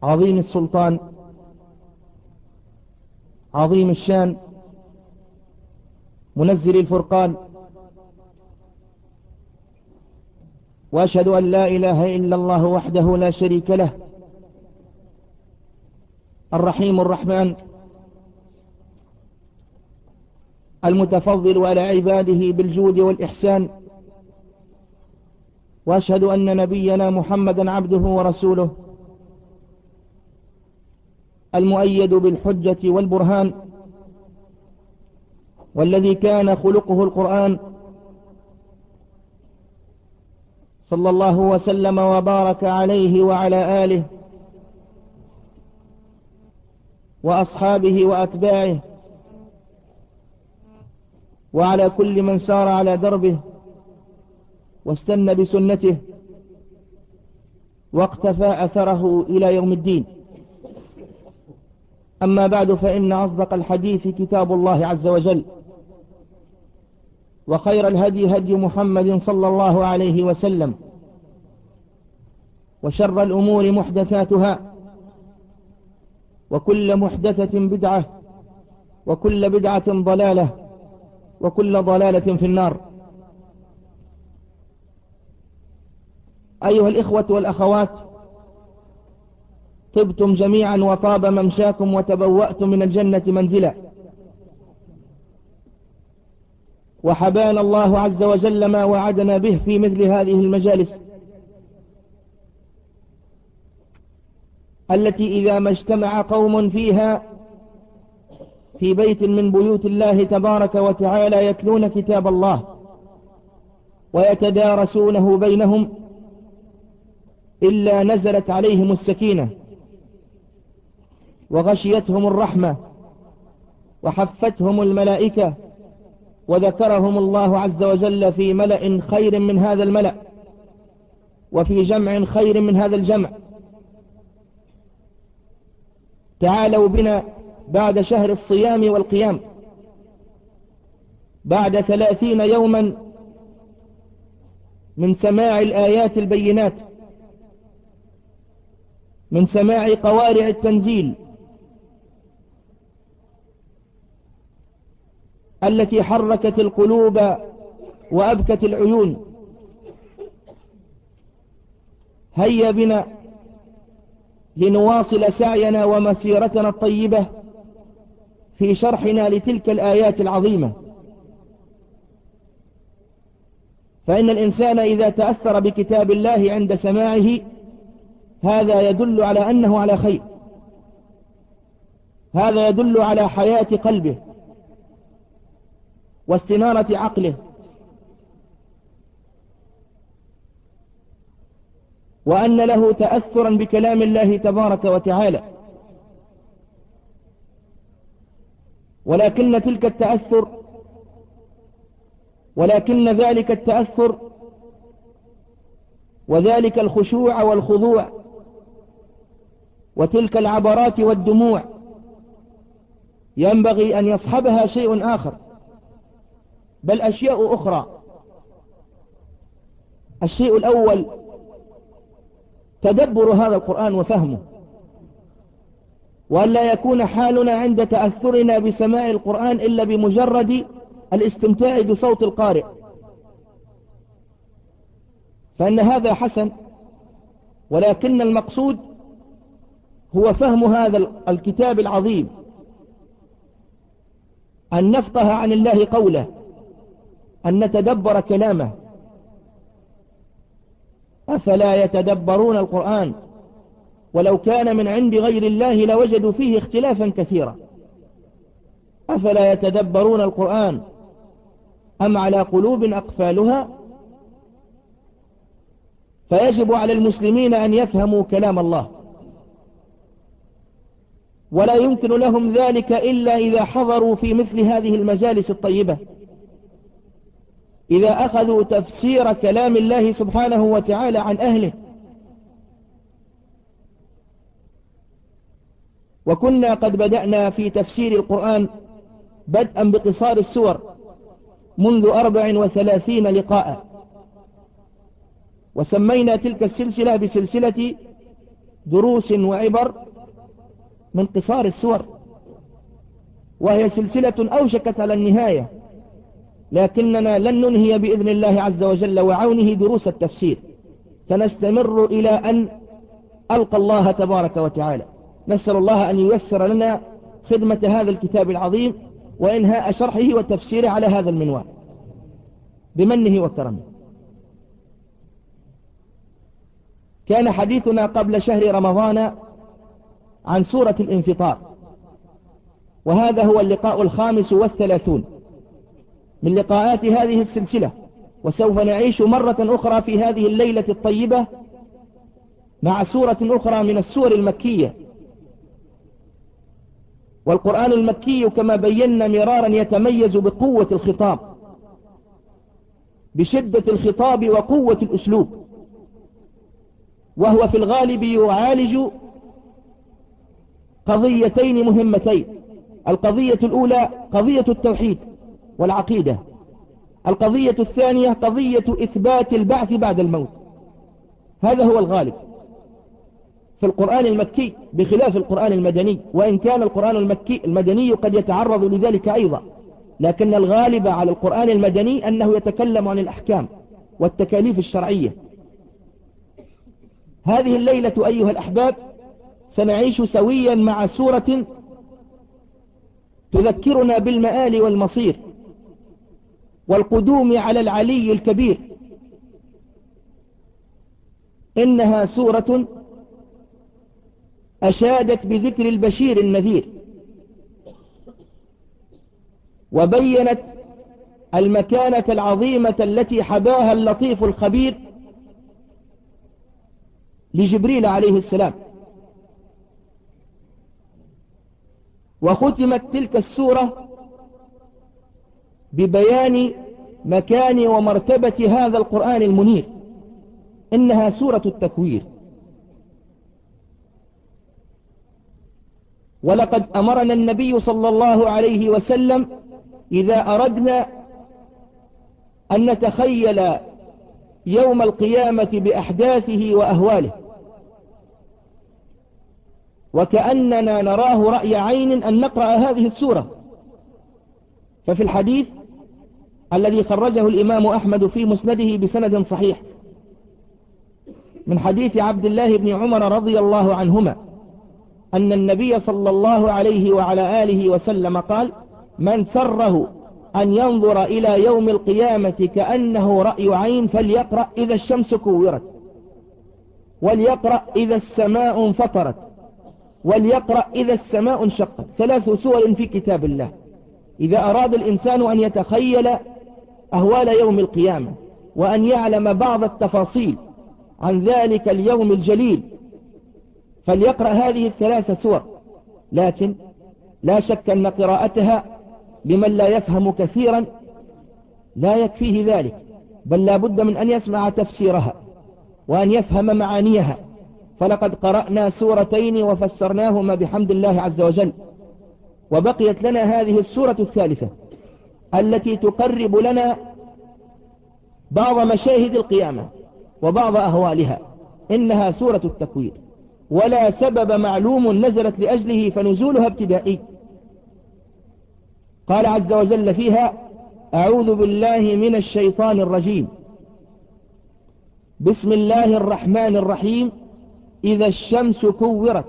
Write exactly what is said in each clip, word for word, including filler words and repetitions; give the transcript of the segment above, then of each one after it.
عظيم السلطان عظيم الشان منزل الفرقان، وأشهد أن لا إله إلا الله وحده لا شريك له الرحيم الرحمن المتفضل على عباده بالجود والإحسان، وأشهد أن نبينا محمدا عبده ورسوله المؤيد بالحجة والبرهان، والذي كان خلقه القرآن، صلى الله وسلم وبارك عليه وعلى آله وأصحابه وأتباعه وعلى كل من سار على دربه واستنى بسنته واقتفى أثره إلى يوم الدين. أما بعد، فإن أصدق الحديث كتاب الله عز وجل، وخير الهدي هدي محمد صلى الله عليه وسلم، وشر الأمور محدثاتها، وكل محدثة بدعة، وكل بدعة ضلالة، وكل ضلالة في النار. أيها الإخوة والأخوات، طبتم جميعا وطاب ممشاكم وتبوأتم من الجنة منزلا، وحبانا الله عز وجل ما وعدنا به في مثل هذه المجالس التي إذا ما اجتمع قوم فيها في بيت من بيوت الله تبارك وتعالى يتلون كتاب الله ويتدارسونه بينهم إلا نزلت عليهم السكينة وغشيتهم الرحمة وحفتهم الملائكة، وذكرهم الله عز وجل في ملأ خير من هذا الملأ، وفي جمع خير من هذا الجمع. تعالوا بنا بعد شهر الصيام والقيام، بعد ثلاثين يوما من سماع الآيات البينات، من سماع قوارع التنزيل التي حركت القلوب وأبكت العيون، هيا بنا لنواصل سعينا ومسيرتنا الطيبة في شرحنا لتلك الآيات العظيمة. فإن الإنسان إذا تأثر بكتاب الله عند سماعه هذا يدل على أنه على خير، هذا يدل على حياة قلبه واستنارة عقله، وأن له تأثرا بكلام الله تبارك وتعالى. ولكن تلك التأثر ولكن ذلك التأثر وذلك الخشوع والخضوع وتلك العبرات والدموع ينبغي أن يصحبها شيء آخر، بل أشياء أخرى. الشيء الأول تدبر هذا القرآن وفهمه، وأن لا يكون حالنا عند تأثرنا بسماع القرآن إلا بمجرد الاستمتاع بصوت القارئ، فإن هذا حسن، ولكن المقصود هو فهم هذا الكتاب العظيم، أن نفقه عن الله قوله، أن نتدبر كلامه. أفلا يتدبرون القرآن ولو كان من عند غير الله لوجدوا فيه اختلافا كثيرا. أفلا يتدبرون القرآن أم على قلوب أقفالها. فيجب على المسلمين أن يفهموا كلام الله، ولا يمكن لهم ذلك إلا إذا حضروا في مثل هذه المجالس الطيبة، إذا أخذوا تفسير كلام الله سبحانه وتعالى عن أهله. وكنا قد بدأنا في تفسير القرآن بدءا بقصار السور منذ أربع وثلاثين لقاء، وسمينا تلك السلسلة بسلسلة دروس وعبر من قصار السور، وهي سلسلة أوشكت على النهاية، لكننا لن ننهي بإذن الله عز وجل وعونه دروس التفسير، سنستمر إلى أن ألقى الله تبارك وتعالى. نسأل الله أن ييسر لنا خدمة هذا الكتاب العظيم وإنهاء شرحه وتفسيره على هذا المنوال بمنه وكرمه. كان حديثنا قبل شهر رمضان عن سورة الانفطار، وهذا هو اللقاء الخامس والثلاثون من لقاءات هذه السلسلة، وسوف نعيش مرة أخرى في هذه الليلة الطيبة مع سورة أخرى من السور المكية. والقرآن المكي كما بينا مرارا يتميز بقوة الخطاب، بشدة الخطاب وقوة الأسلوب، وهو في الغالب يعالج قضيتين مهمتين. القضية الأولى قضية التوحيد والعقيدة، القضية الثانية قضية إثبات البعث بعد الموت. هذا هو الغالب في القرآن المكي بخلاف القرآن المدني، وإن كان القرآن المكي المدني قد يتعرض لذلك أيضا، لكن الغالب على القرآن المدني أنه يتكلم عن الأحكام والتكاليف الشرعية. هذه الليلة أيها الأحباب سنعيش سويا مع سورة تذكرنا بالمآل والمصير والقدوم على العلي الكبير. إنها سورة أشادت بذكر البشير النذير، وبينت المكانة العظيمة التي حباها اللطيف الخبير لجبريل عليه السلام. وختمت تلك السورة ببيان مكان ومرتبة هذا القرآن المنير. إنها سورة التكوير. ولقد أمرنا النبي صلى الله عليه وسلم إذا أردنا أن نتخيل يوم القيامة بأحداثه وأهواله وكأننا نراه رأي عين أن نقرأ هذه السورة. ففي الحديث الذي خرجه الإمام أحمد في مسنده بسند صحيح من حديث عبد الله بن عمر رضي الله عنهما أن النبي صلى الله عليه وعلى آله وسلم قال: من سره أن ينظر إلى يوم القيامة كأنه رأي عين فليقرأ إذا الشمس كورت، وليقرأ إذا السماء انفطرت، وليقرأ إذا السماء انشقت. ثلاث سور في كتاب الله. إذا أراد الإنسان أن يتخيل أهوال يوم القيامة وأن يعلم بعض التفاصيل عن ذلك اليوم الجليل فليقرأ هذه الثلاث سور. لكن لا شك أن قراءتها لمن لا يفهم كثيرا لا يكفيه ذلك، بل لا بد من أن يسمع تفسيرها وأن يفهم معانيها. فلقد قرأنا سورتين وفسرناهما بحمد الله عز وجل، وبقيت لنا هذه السورة الثالثة التي تقرب لنا بعض مشاهد القيامة وبعض أهوالها. إنها سورة التكوير، ولا سبب معلوم نزلت لأجله فنزولها ابتدائي. قال عز وجل فيها: أعوذ بالله من الشيطان الرجيم، بسم الله الرحمن الرحيم، إذا الشمس كورت.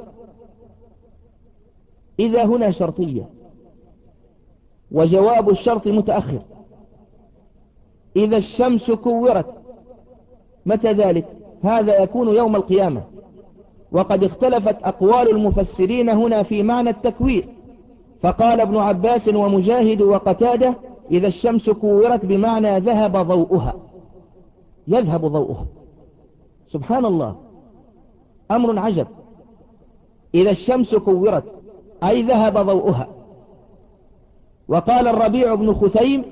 إذا هنا شرطية وجواب الشرط متأخر. إذا الشمس كورت متى ذلك؟ هذا يكون يوم القيامة. وقد اختلفت أقوال المفسرين هنا في معنى التكوير، فقال ابن عباس ومجاهد وقتادة: إذا الشمس كورت بمعنى ذهب ضوءها، يذهب ضوءها. سبحان الله، أمر عجب. إذا الشمس كورت أي ذهب ضوءها. وقال الربيع بن خثيم: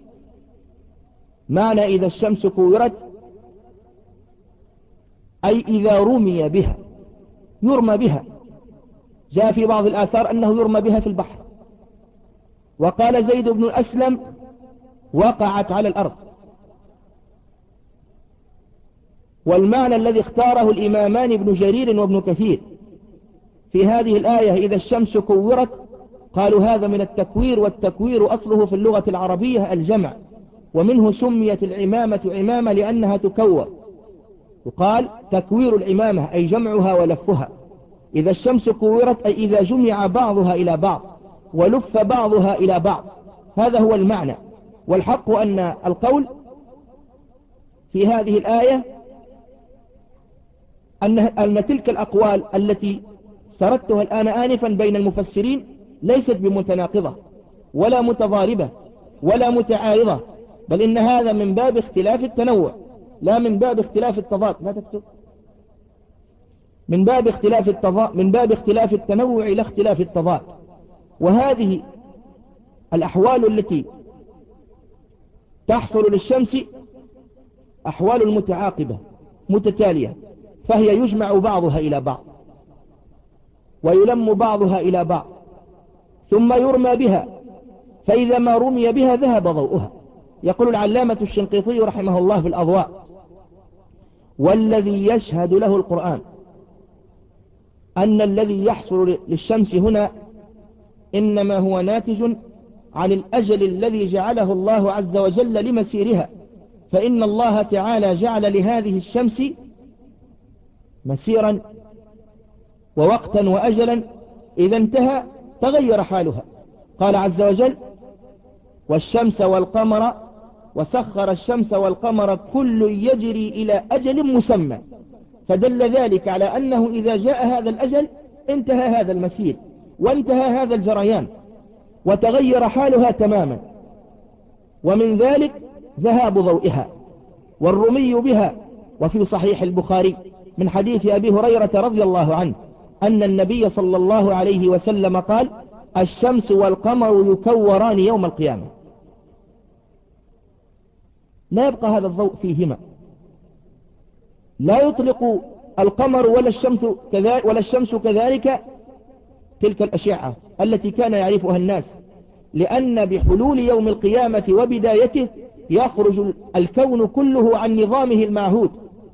معنى إذا الشمس كورت أي إذا رمي بها، يرمى بها. جاء في بعض الآثار أنه يرمى بها في البحر. وقال زيد بن الأسلم: وقعت على الأرض. والمعنى الذي اختاره الإمامان ابن جرير وابن كثير في هذه الآية إذا الشمس كورت، قالوا هذا من التكوير، والتكوير أصله في اللغة العربية الجمع، ومنه سميت العمامة عمامة لأنها تكور، يقال تكوير العمامة أي جمعها ولفها. إذا الشمس كورت أي إذا جمع بعضها إلى بعض ولف بعضها إلى بعض، هذا هو المعنى. والحق أن القول في هذه الآية أن, أن تلك الأقوال التي سردتها الآن آنفا بين المفسرين ليست بمتناقضة ولا متضاربة ولا متعارضة، بل إن هذا من باب اختلاف التنوع لا من باب اختلاف التضاد. لا تكتب من باب اختلاف التضاد، من باب اختلاف التنوع لا اختلاف التضاد. وهذه الأحوال التي تحصل للشمس أحوال متعاقبة متتالية، فهي يجمع بعضها إلى بعض ويلم بعضها إلى بعض ثم يرمى بها، فإذا ما رمي بها ذهب ضوءها. يقول العلامة الشنقيطي رحمه الله في الأضواء: والذي يشهد له القرآن أن الذي يحصل للشمس هنا إنما هو ناتج عن الأجل الذي جعله الله عز وجل لمسيرها، فإن الله تعالى جعل لهذه الشمس مسيرا ووقتا وأجلا، إذا انتهى تغير حالها. قال عز وجل: والشمس والقمر وسخر الشمس والقمر كل يجري إلى أجل مسمى، فدل ذلك على أنه إذا جاء هذا الأجل انتهى هذا المسير وانتهى هذا الجريان وتغير حالها تماما. ومن ذلك ذهاب ضوئها والرمي بها. وفي صحيح البخاري من حديث أبي هريرة رضي الله عنه أن النبي صلى الله عليه وسلم قال: الشمس والقمر يكوران يوم القيامة، لا يبقى هذا الضوء فيهما، لا يطلق القمر ولا الشمس كذلك, ولا الشمس كذلك تلك الأشعة التي كان يعرفها الناس، لأن بحلول يوم القيامة وبدايته يخرج الكون كله عن نظامه المعهود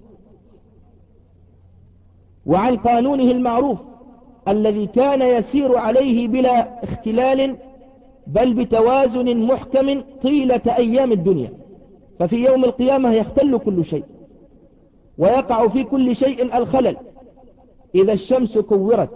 وعن قانونه المعروف الذي كان يسير عليه بلا اختلال بل بتوازن محكم طيلة أيام الدنيا. ففي يوم القيامة يختل كل شيء ويقع في كل شيء الخلل إذا الشمس كورت.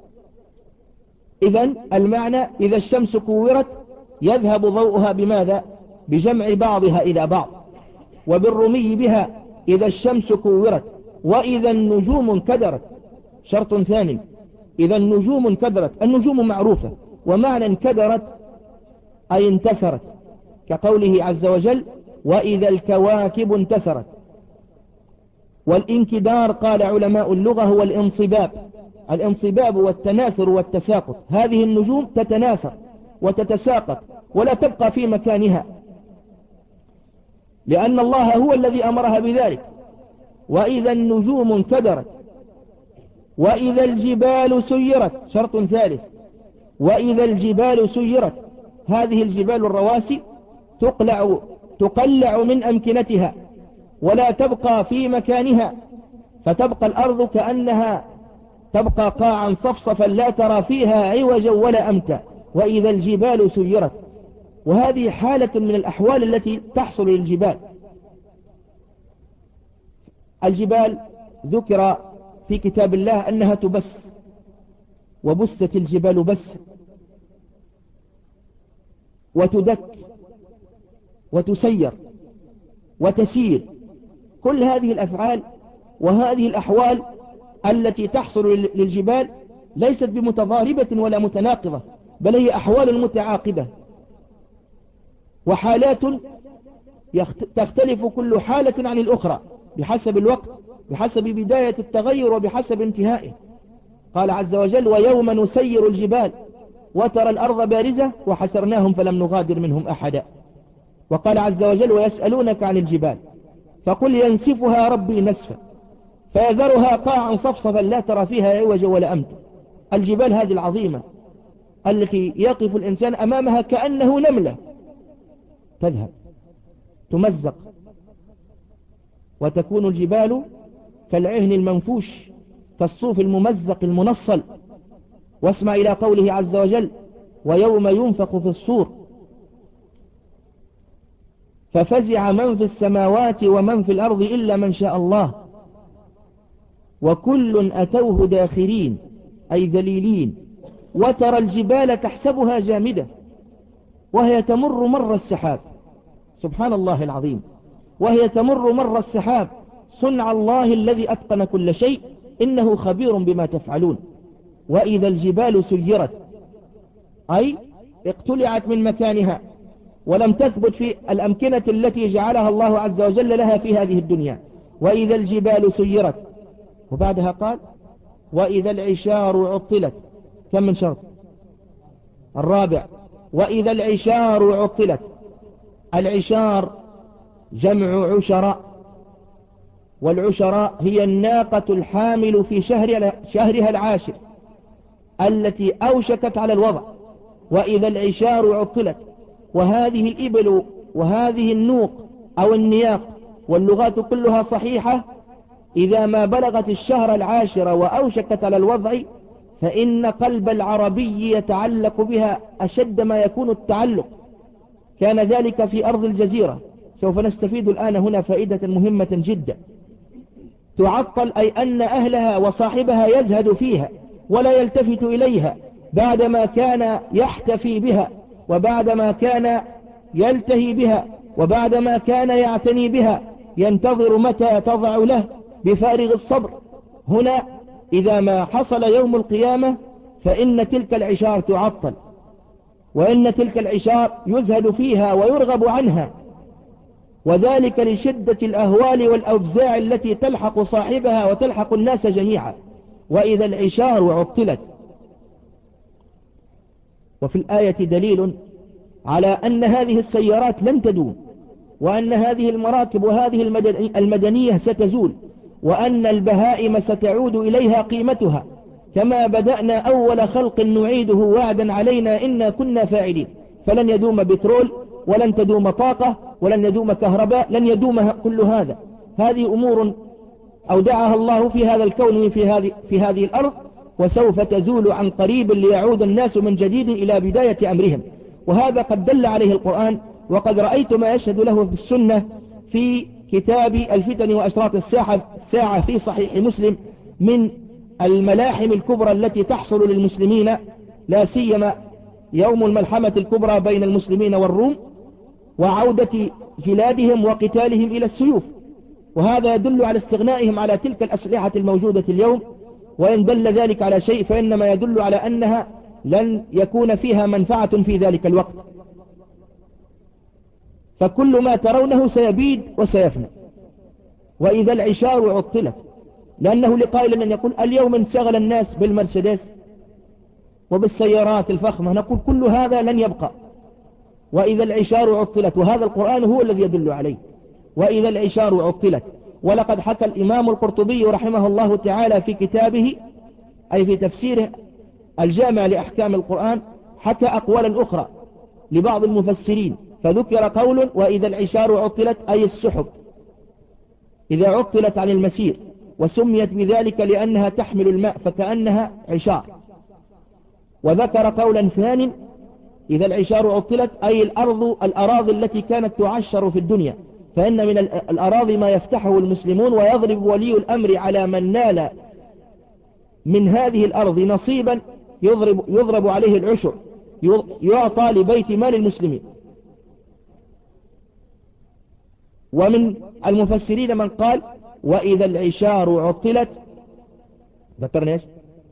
إذن المعنى إذا الشمس كورت يذهب ضوءها بماذا؟ بجمع بعضها إلى بعض، وبالرمي بها إذا الشمس كورت. وإذا النجوم انكدرت، شرط ثاني، إذا النجوم انكدرت. النجوم معروفة، ومعنى انكدرت أي انتثرت، كقوله عز وجل: وإذا الكواكب انتثرت. والانكدار قال علماء اللغة هو الانصباب، الانصباب والتناثر والتساقط. هذه النجوم تتناثر وتتساقط ولا تبقى في مكانها، لأن الله هو الذي أمرها بذلك. وإذا النجوم انكدرت. وإذا الجبال سيرت، شرط ثالث، وإذا الجبال سيرت. هذه الجبال الرواسي تقلع, تقلع من أمكنتها ولا تبقى في مكانها، فتبقى الأرض كأنها تبقى قاعا صفصفا لا ترى فيها عوجا ولا أمتا. وإذا الجبال سيرت. وهذه حالة من الأحوال التي تحصل للجبال. الجبال ذكر في كتاب الله أنها تبس، وبست الجبال بس، وتدك وتسير وتسير. كل هذه الأفعال وهذه الأحوال التي تحصل للجبال ليست بمتضاربة ولا متناقضة، بل هي أحوال متعاقبة وحالات تختلف كل حالة عن الأخرى بحسب الوقت، بحسب بداية التغير وبحسب انتهائه. قال عز وجل: ويوم نسير الجبال وترى الأرض بارزة وحشرناهم فلم نغادر منهم أحدا. وقال عز وجل: ويسألونك عن الجبال فقل ينسفها ربي نسفا فيذرها قاعا صفصفا لا ترى فيها عوجا ولا أمتا. الجبال هذه العظيمة التي يقف الإنسان أمامها كأنه نملة، تذهب تمزق وتكون الجبال كالعهن المنفوش كالصوف الممزق المنصل. واسمع إلى قوله عز وجل: ويوم ينفخ في الصور ففزع من في السماوات ومن في الأرض إلا من شاء الله وكل أتوه داخرين أي ذليلين. وترى الجبال تحسبها جامدة وهي تمر مر السحاب. سبحان الله العظيم. وهي تمر مر السحاب صنع الله الذي أتقن كل شيء إنه خبير بما تفعلون. وإذا الجبال سيرت أي اقتلعت من مكانها ولم تثبت في الأمكنة التي جعلها الله عز وجل لها في هذه الدنيا. وإذا الجبال سيرت، وبعدها قال: وإذا العشار عطلت. كم من شرط؟ الرابع. وإذا العشار عطلت. العشار جمع عشراء، والعشراء هي الناقة الحامل في شهر شهرها العاشر التي أوشكت على الوضع. وإذا العشار عطلت. وهذه الإبل وهذه النوق أو النياق واللغات كلها صحيحة إذا ما بلغت الشهر العاشر وأوشكت على الوضع فإن قلب العربي يتعلق بها أشد ما يكون التعلق. كان ذلك في أرض الجزيرة. سوف نستفيد الآن هنا فائدة مهمة جدا. تعطل أي أن أهلها وصاحبها يزهد فيها ولا يلتفت إليها بعدما كان يحتفي بها وبعدما كان يلتهي بها وبعدما كان يعتني بها ينتظر متى تضع له بفارغ الصبر. هنا إذا ما حصل يوم القيامة فإن تلك العشار تعطل، وإن تلك العشار يزهد فيها ويرغب عنها، وذلك لشدة الأهوال والأفزاع التي تلحق صاحبها وتلحق الناس جميعا. وإذا العشار عطلت. وفي الآية دليل على أن هذه السيارات لن تدوم، وأن هذه المراكب وهذه المدنية ستزول، وأن البهائم ستعود إليها قيمتها. كما بدأنا أول خلق نعيده وعدا علينا إنا كنا فاعلين. فلن يدوم بترول ولن تدوم طاقة ولن يدوم كهرباء، لن يدوم كل هذا. هذه أمور أودعها الله في هذا الكون في هذه, في هذه الأرض، وسوف تزول عن قريب ليعود الناس من جديد إلى بداية أمرهم. وهذا قد دل عليه القرآن، وقد رأيت ما يشهد له في السنة في كتاب الفتن وأشراط الساعة, الساعة في صحيح مسلم من الملاحم الكبرى التي تحصل للمسلمين، لا سيما يوم الملحمة الكبرى بين المسلمين والروم وعودة جلادهم وقتالهم إلى السيوف. وهذا يدل على استغنائهم على تلك الأسلحة الموجودة اليوم. وإن دل ذلك على شيء فإنما يدل على أنها لن يكون فيها منفعة في ذلك الوقت. فكل ما ترونه سيبيد وسيفنى. وإذا العشار عطلت، لأنه لقائل أن يقول اليوم انشغل الناس بالمرسيدس وبالسيارات الفخمة، نقول كل هذا لن يبقى. وإذا العشار عطلت، وهذا القرآن هو الذي يدل عليه. وإذا العشار عطلت. ولقد حكى الإمام القرطبي رحمه الله تعالى في كتابه أي في تفسيره الجامع لأحكام القرآن، حكى أقوالا أخرى لبعض المفسرين، فذكر قول: وإذا العشار عطلت أي السحب إذا عطلت عن المسير، وسميت بذلك لأنها تحمل الماء فكأنها عشار. وذكر قولا ثاني: إذا العشار عطلت أي الأرض الأراضي التي كانت تعشر في الدنيا، فإن من الأراضي ما يفتحه المسلمون ويضرب ولي الأمر على من نال من هذه الأرض نصيبا يضرب, يضرب عليه العشر يعطى لبيت مال المسلمين. ومن المفسرين من قال: وإذا العشار عطلت ذكرنا إيش؟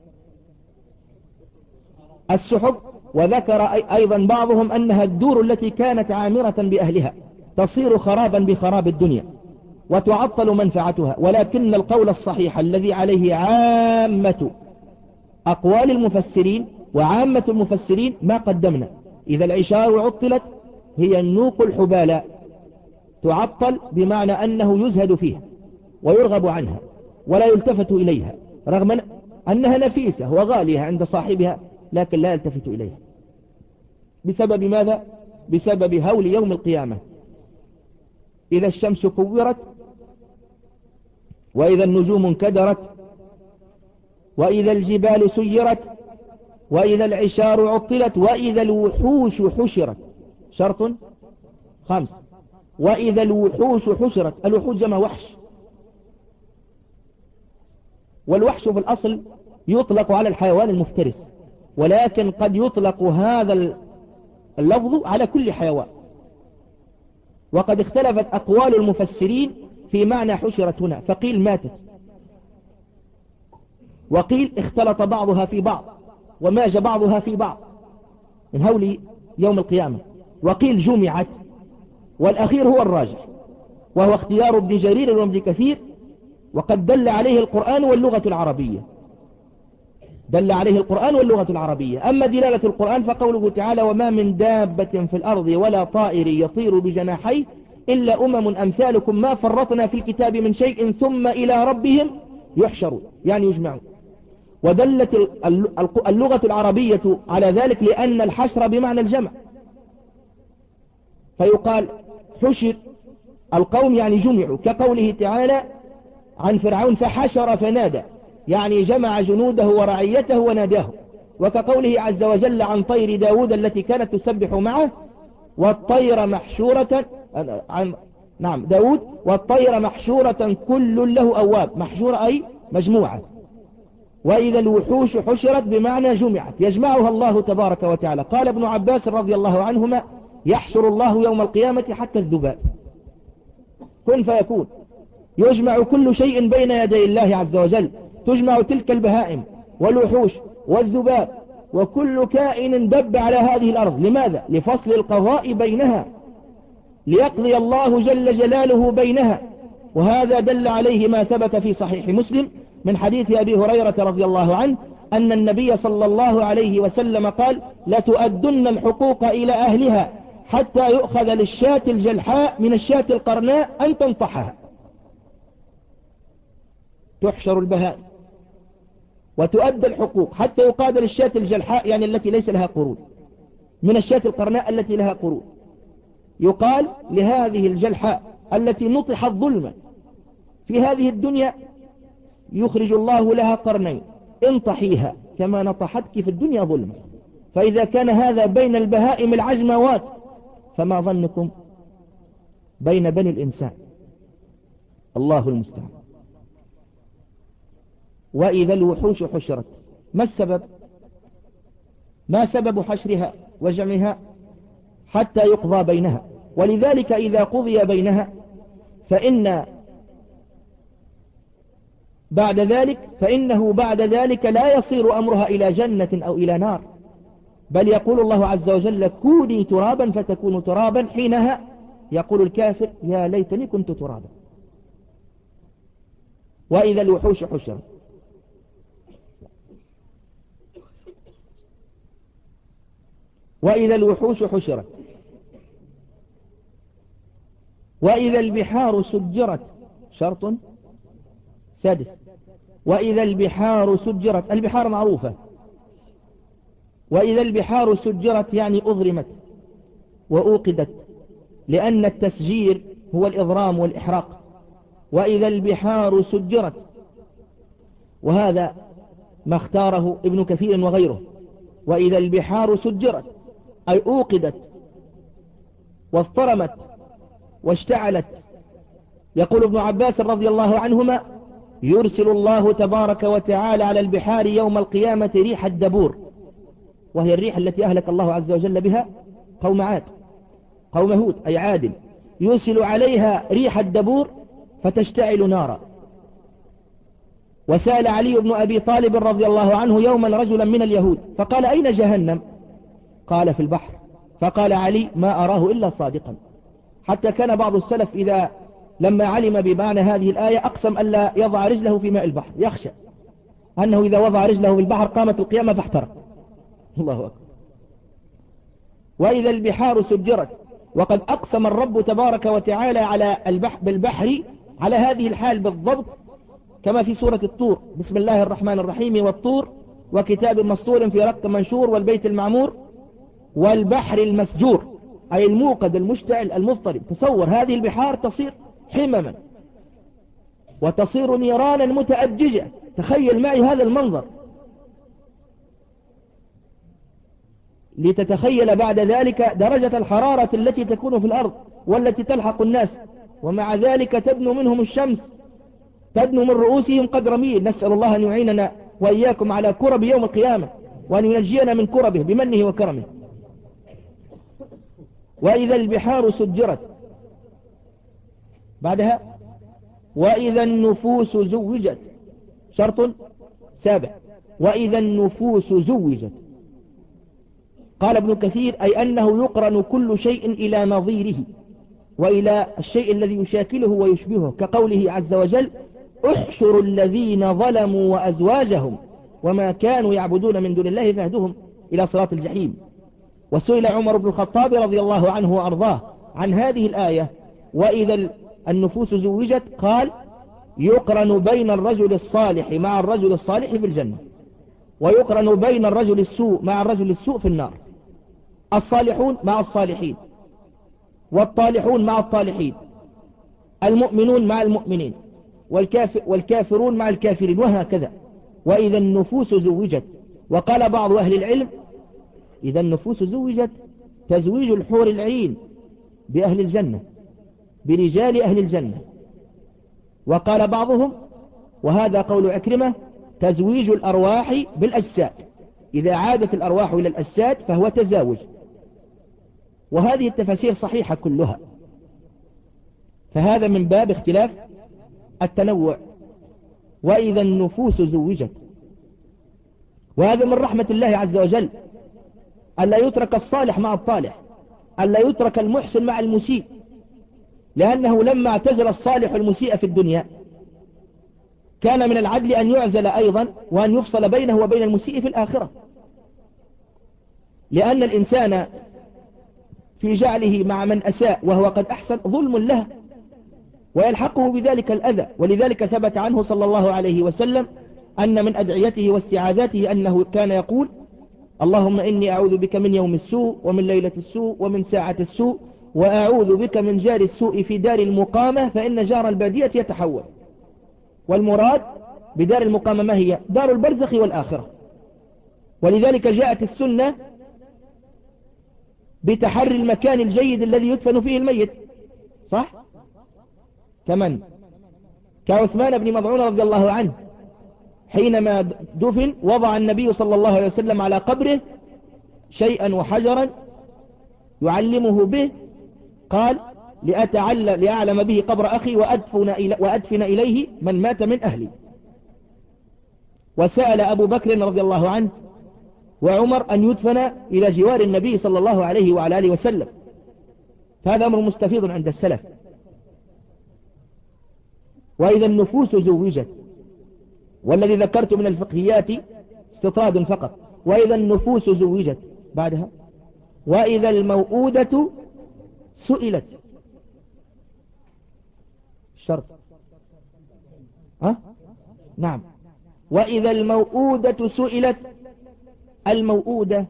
السحب. وذكر أيضا بعضهم أنها الدور التي كانت عامرة بأهلها تصير خرابا بخراب الدنيا وتعطل منفعتها. ولكن القول الصحيح الذي عليه عامة أقوال المفسرين وعامة المفسرين ما قدمنا: إذا العشار عطلت هي النوق الحبالى، تعطل بمعنى أنه يزهد فيها ويرغب عنها ولا يلتفت إليها، رغم أنها نفيسة وغالية عند صاحبها لكن لا يلتفت إليها. بسبب ماذا؟ بسبب هول يوم القيامة. إذا الشمس كورت وإذا النجوم انكدرت، وإذا الجبال سيرت، وإذا العشار عطلت، وإذا الوحوش حشرت. شرط خمس. وإذا الوحوش حشرت. الوحوش جمع وحش، والوحش في الأصل يطلق على الحيوان المفترس، ولكن قد يطلق هذا اللفظ على كل حيوان. وقد اختلفت أقوال المفسرين في معنى حشرت هنا، فقيل ماتت، وقيل اختلط بعضها في بعض وماج بعضها في بعض من هول يوم القيامة، وقيل جمعت، والأخير هو الراجح، وهو اختيار ابن جرير وابن كثير، وقد دل عليه القرآن واللغة العربية. دل عليه القرآن واللغة العربية. أما دلالة القرآن فقوله تعالى: وما من دابة في الأرض ولا طائر يطير بجناحيه إلا أمم أمثالكم ما فرطنا في الكتاب من شيء ثم إلى ربهم يحشرون، يعني يجمعون. ودلت اللغة العربية على ذلك لأن الحشر بمعنى الجمع، فيقال حشر القوم يعني جمعوا، كقوله تعالى عن فرعون: فحشر فنادى، يعني جمع جنوده ورعيته وناداه. وكقوله عز وجل عن طير داود التي كانت تسبح معه: والطير محشورة، عن نعم داود: والطير محشورة كل له أواب. محشورة أي مجموعة. وإذا الوحوش حشرت بمعنى جمعت، يجمعها الله تبارك وتعالى. قال ابن عباس رضي الله عنهما: يحشر الله يوم القيامة حتى الذباب. كن فيكون، يجمع كل شيء بين يدي الله عز وجل، تجمع تلك البهائم والوحوش والذباب وكل كائن دب على هذه الأرض. لماذا؟ لفصل القضاء بينها، ليقضي الله جل جلاله بينها. وهذا دل عليه ما ثبت في صحيح مسلم من حديث أبي هريرة رضي الله عنه أن النبي صلى الله عليه وسلم قال: لتؤدن الحقوق إلى أهلها حتى يؤخذ للشاة الجلحاء من الشاة القرناء أن تنطحها. تحشر البهائم وتؤدى الحقوق حتى يقاد للشاة الجلحاء، يعني التي ليس لها قرون، من الشاة القرناء التي لها قرون. يقال لهذه الجلحاء التي نطحت ظلما في هذه الدنيا، يخرج الله لها قرنين: انطحيها كما نطحتك في الدنيا ظلما. فإذا كان هذا بين البهائم العجموات، فما ظنكم بين بني الإنسان؟ الله المستعان. وإذا الوحوش حشرت. ما السبب؟ ما سبب حشرها وجمعها؟ حتى يقضى بينها. ولذلك إذا قضي بينها فإن بعد ذلك فإنه بعد ذلك لا يصير أمرها إلى جنة أو إلى نار، بل يقول الله عز وجل: كوني ترابا فتكون ترابا. حينها يقول الكافر: يا ليتني كنت ترابا. وإذا الوحوش حشرت. وإذا الوحوش حشرت. وإذا البحار سجرت. شرط سادس. وإذا البحار سجرت. البحار معروفة. وإذا البحار سجرت يعني أضرمت وأوقدت، لأن التسجير هو الإضرام والإحراق. وإذا البحار سجرت، وهذا ما اختاره ابن كثير وغيره. وإذا البحار سجرت أي أوقدت واضطرمت واشتعلت. يقول ابن عباس رضي الله عنهما: يرسل الله تبارك وتعالى على البحار يوم القيامة ريح الدبور، وهي الريح التي أهلك الله عز وجل بها قوم عاد، قوم هود أي عاد. يرسل عليها ريح الدبور فتشتعل نارا. وسأل علي بن أبي طالب رضي الله عنه يوما رجلا من اليهود فقال: أين جهنم؟ قال: في البحر. فقال علي: ما أراه إلا صادقا. حتى كان بعض السلف إذا لما علم بمعنى هذه الآية أقسم ألا يضع رجله في ماء البحر، يخشى أنه إذا وضع رجله في البحر قامت القيامة فاحترق. الله أكبر. وإذا البحار سجرت. وقد أقسم الرب تبارك وتعالى على البحر بالبحر على هذه الحال بالضبط، كما في سورة الطور: بسم الله الرحمن الرحيم: والطور وكتاب مسطور في رق منشور والبيت المعمور والبحر المسجور، أي الموقد المشتعل المضطرب. تصور هذه البحار تصير حمما وتصير نيرانا متأججة. تخيل معي هذا المنظر، لتتخيل بعد ذلك درجة الحرارة التي تكون في الأرض والتي تلحق الناس، ومع ذلك تدنو منهم الشمس، تدنو من رؤوسهم قدر ميل. نسأل الله أن يعيننا وإياكم على كرب يوم القيامة، وأن ينجينا من كربه بمنه وكرمه. وإذا البحار سجرت، بعدها وإذا النفوس زوجت، شرط سابع، وإذا النفوس زوجت. قال ابن كثير أي أنه يقرن كل شيء إلى نظيره وإلى الشيء الذي يشاكله ويشبهه، كقوله عز وجل احشروا الذين ظلموا وأزواجهم وما كانوا يعبدون من دون الله فاهدوهم إلى صراط الجحيم. وسئل عمر بن الخطاب رضي الله عنه وأرضاه عن هذه الآية وإذا النفوس زوجت، قال يقرن بين الرجل الصالح مع الرجل الصالح في الجنة، ويقرن بين الرجل السوء مع الرجل السوء في النار. الصالحون مع الصالحين، والطالحون مع الطالحين، المؤمنون مع المؤمنين، والكافر والكافرون مع الكافرين، وهكذا. وإذا النفوس زوجت. وقال بعض أهل العلم إذا النفوس زوجت تزويج الحور العين بأهل الجنة، برجال أهل الجنة. وقال بعضهم وهذا قول عكرمة تزويج الأرواح بالأجساد، إذا عادت الأرواح إلى الأجساد فهو تزاوج. وهذه التفاسير صحيحة كلها، فهذا من باب اختلاف التنوع. وإذا النفوس زوجت، وهذا من رحمة الله عز وجل ألا يترك الصالح مع الطالح، ألا يترك المحسن مع المسيء، لأنه لما اعتزل الصالح المسيء في الدنيا كان من العدل أن يعزل أيضا وأن يفصل بينه وبين المسيء في الآخرة، لأن الإنسان في جعله مع من أساء وهو قد أحسن ظلم له ويلحقه بذلك الأذى. ولذلك ثبت عنه صلى الله عليه وسلم أن من أدعيته واستعاذاته أنه كان يقول اللهم إني أعوذ بك من يوم السوء ومن ليلة السوء ومن ساعة السوء، وأعوذ بك من جار السوء في دار المقامة فإن جار البادية يتحول. والمراد بدار المقامة ما هي؟ دار البرزخ والآخرة. ولذلك جاءت السنة بتحري المكان الجيد الذي يدفن فيه الميت، صح؟ كمن؟ كعثمان بن مضعون رضي الله عنه حينما دفن وضع النبي صلى الله عليه وسلم على قبره شيئا وحجرا يعلمه به، قال لأتعلم لأعلم به قبر أخي وأدفن, إلي وأدفن إليه من مات من أهلي. وسأل أبو بكر رضي الله عنه وعمر أن يدفن إلى جوار النبي صلى الله عليه وعلى آله وسلم، فهذا أمر مستفيض عند السلف. وإذا النفوس زوجت، والذي ذكرت من الفقهيات استطراد فقط. وإذا النفوس زوجت، بعدها وإذا الموءودة سئلت، شرط أه؟ نعم. وإذا الموءودة سئلت. الموءودة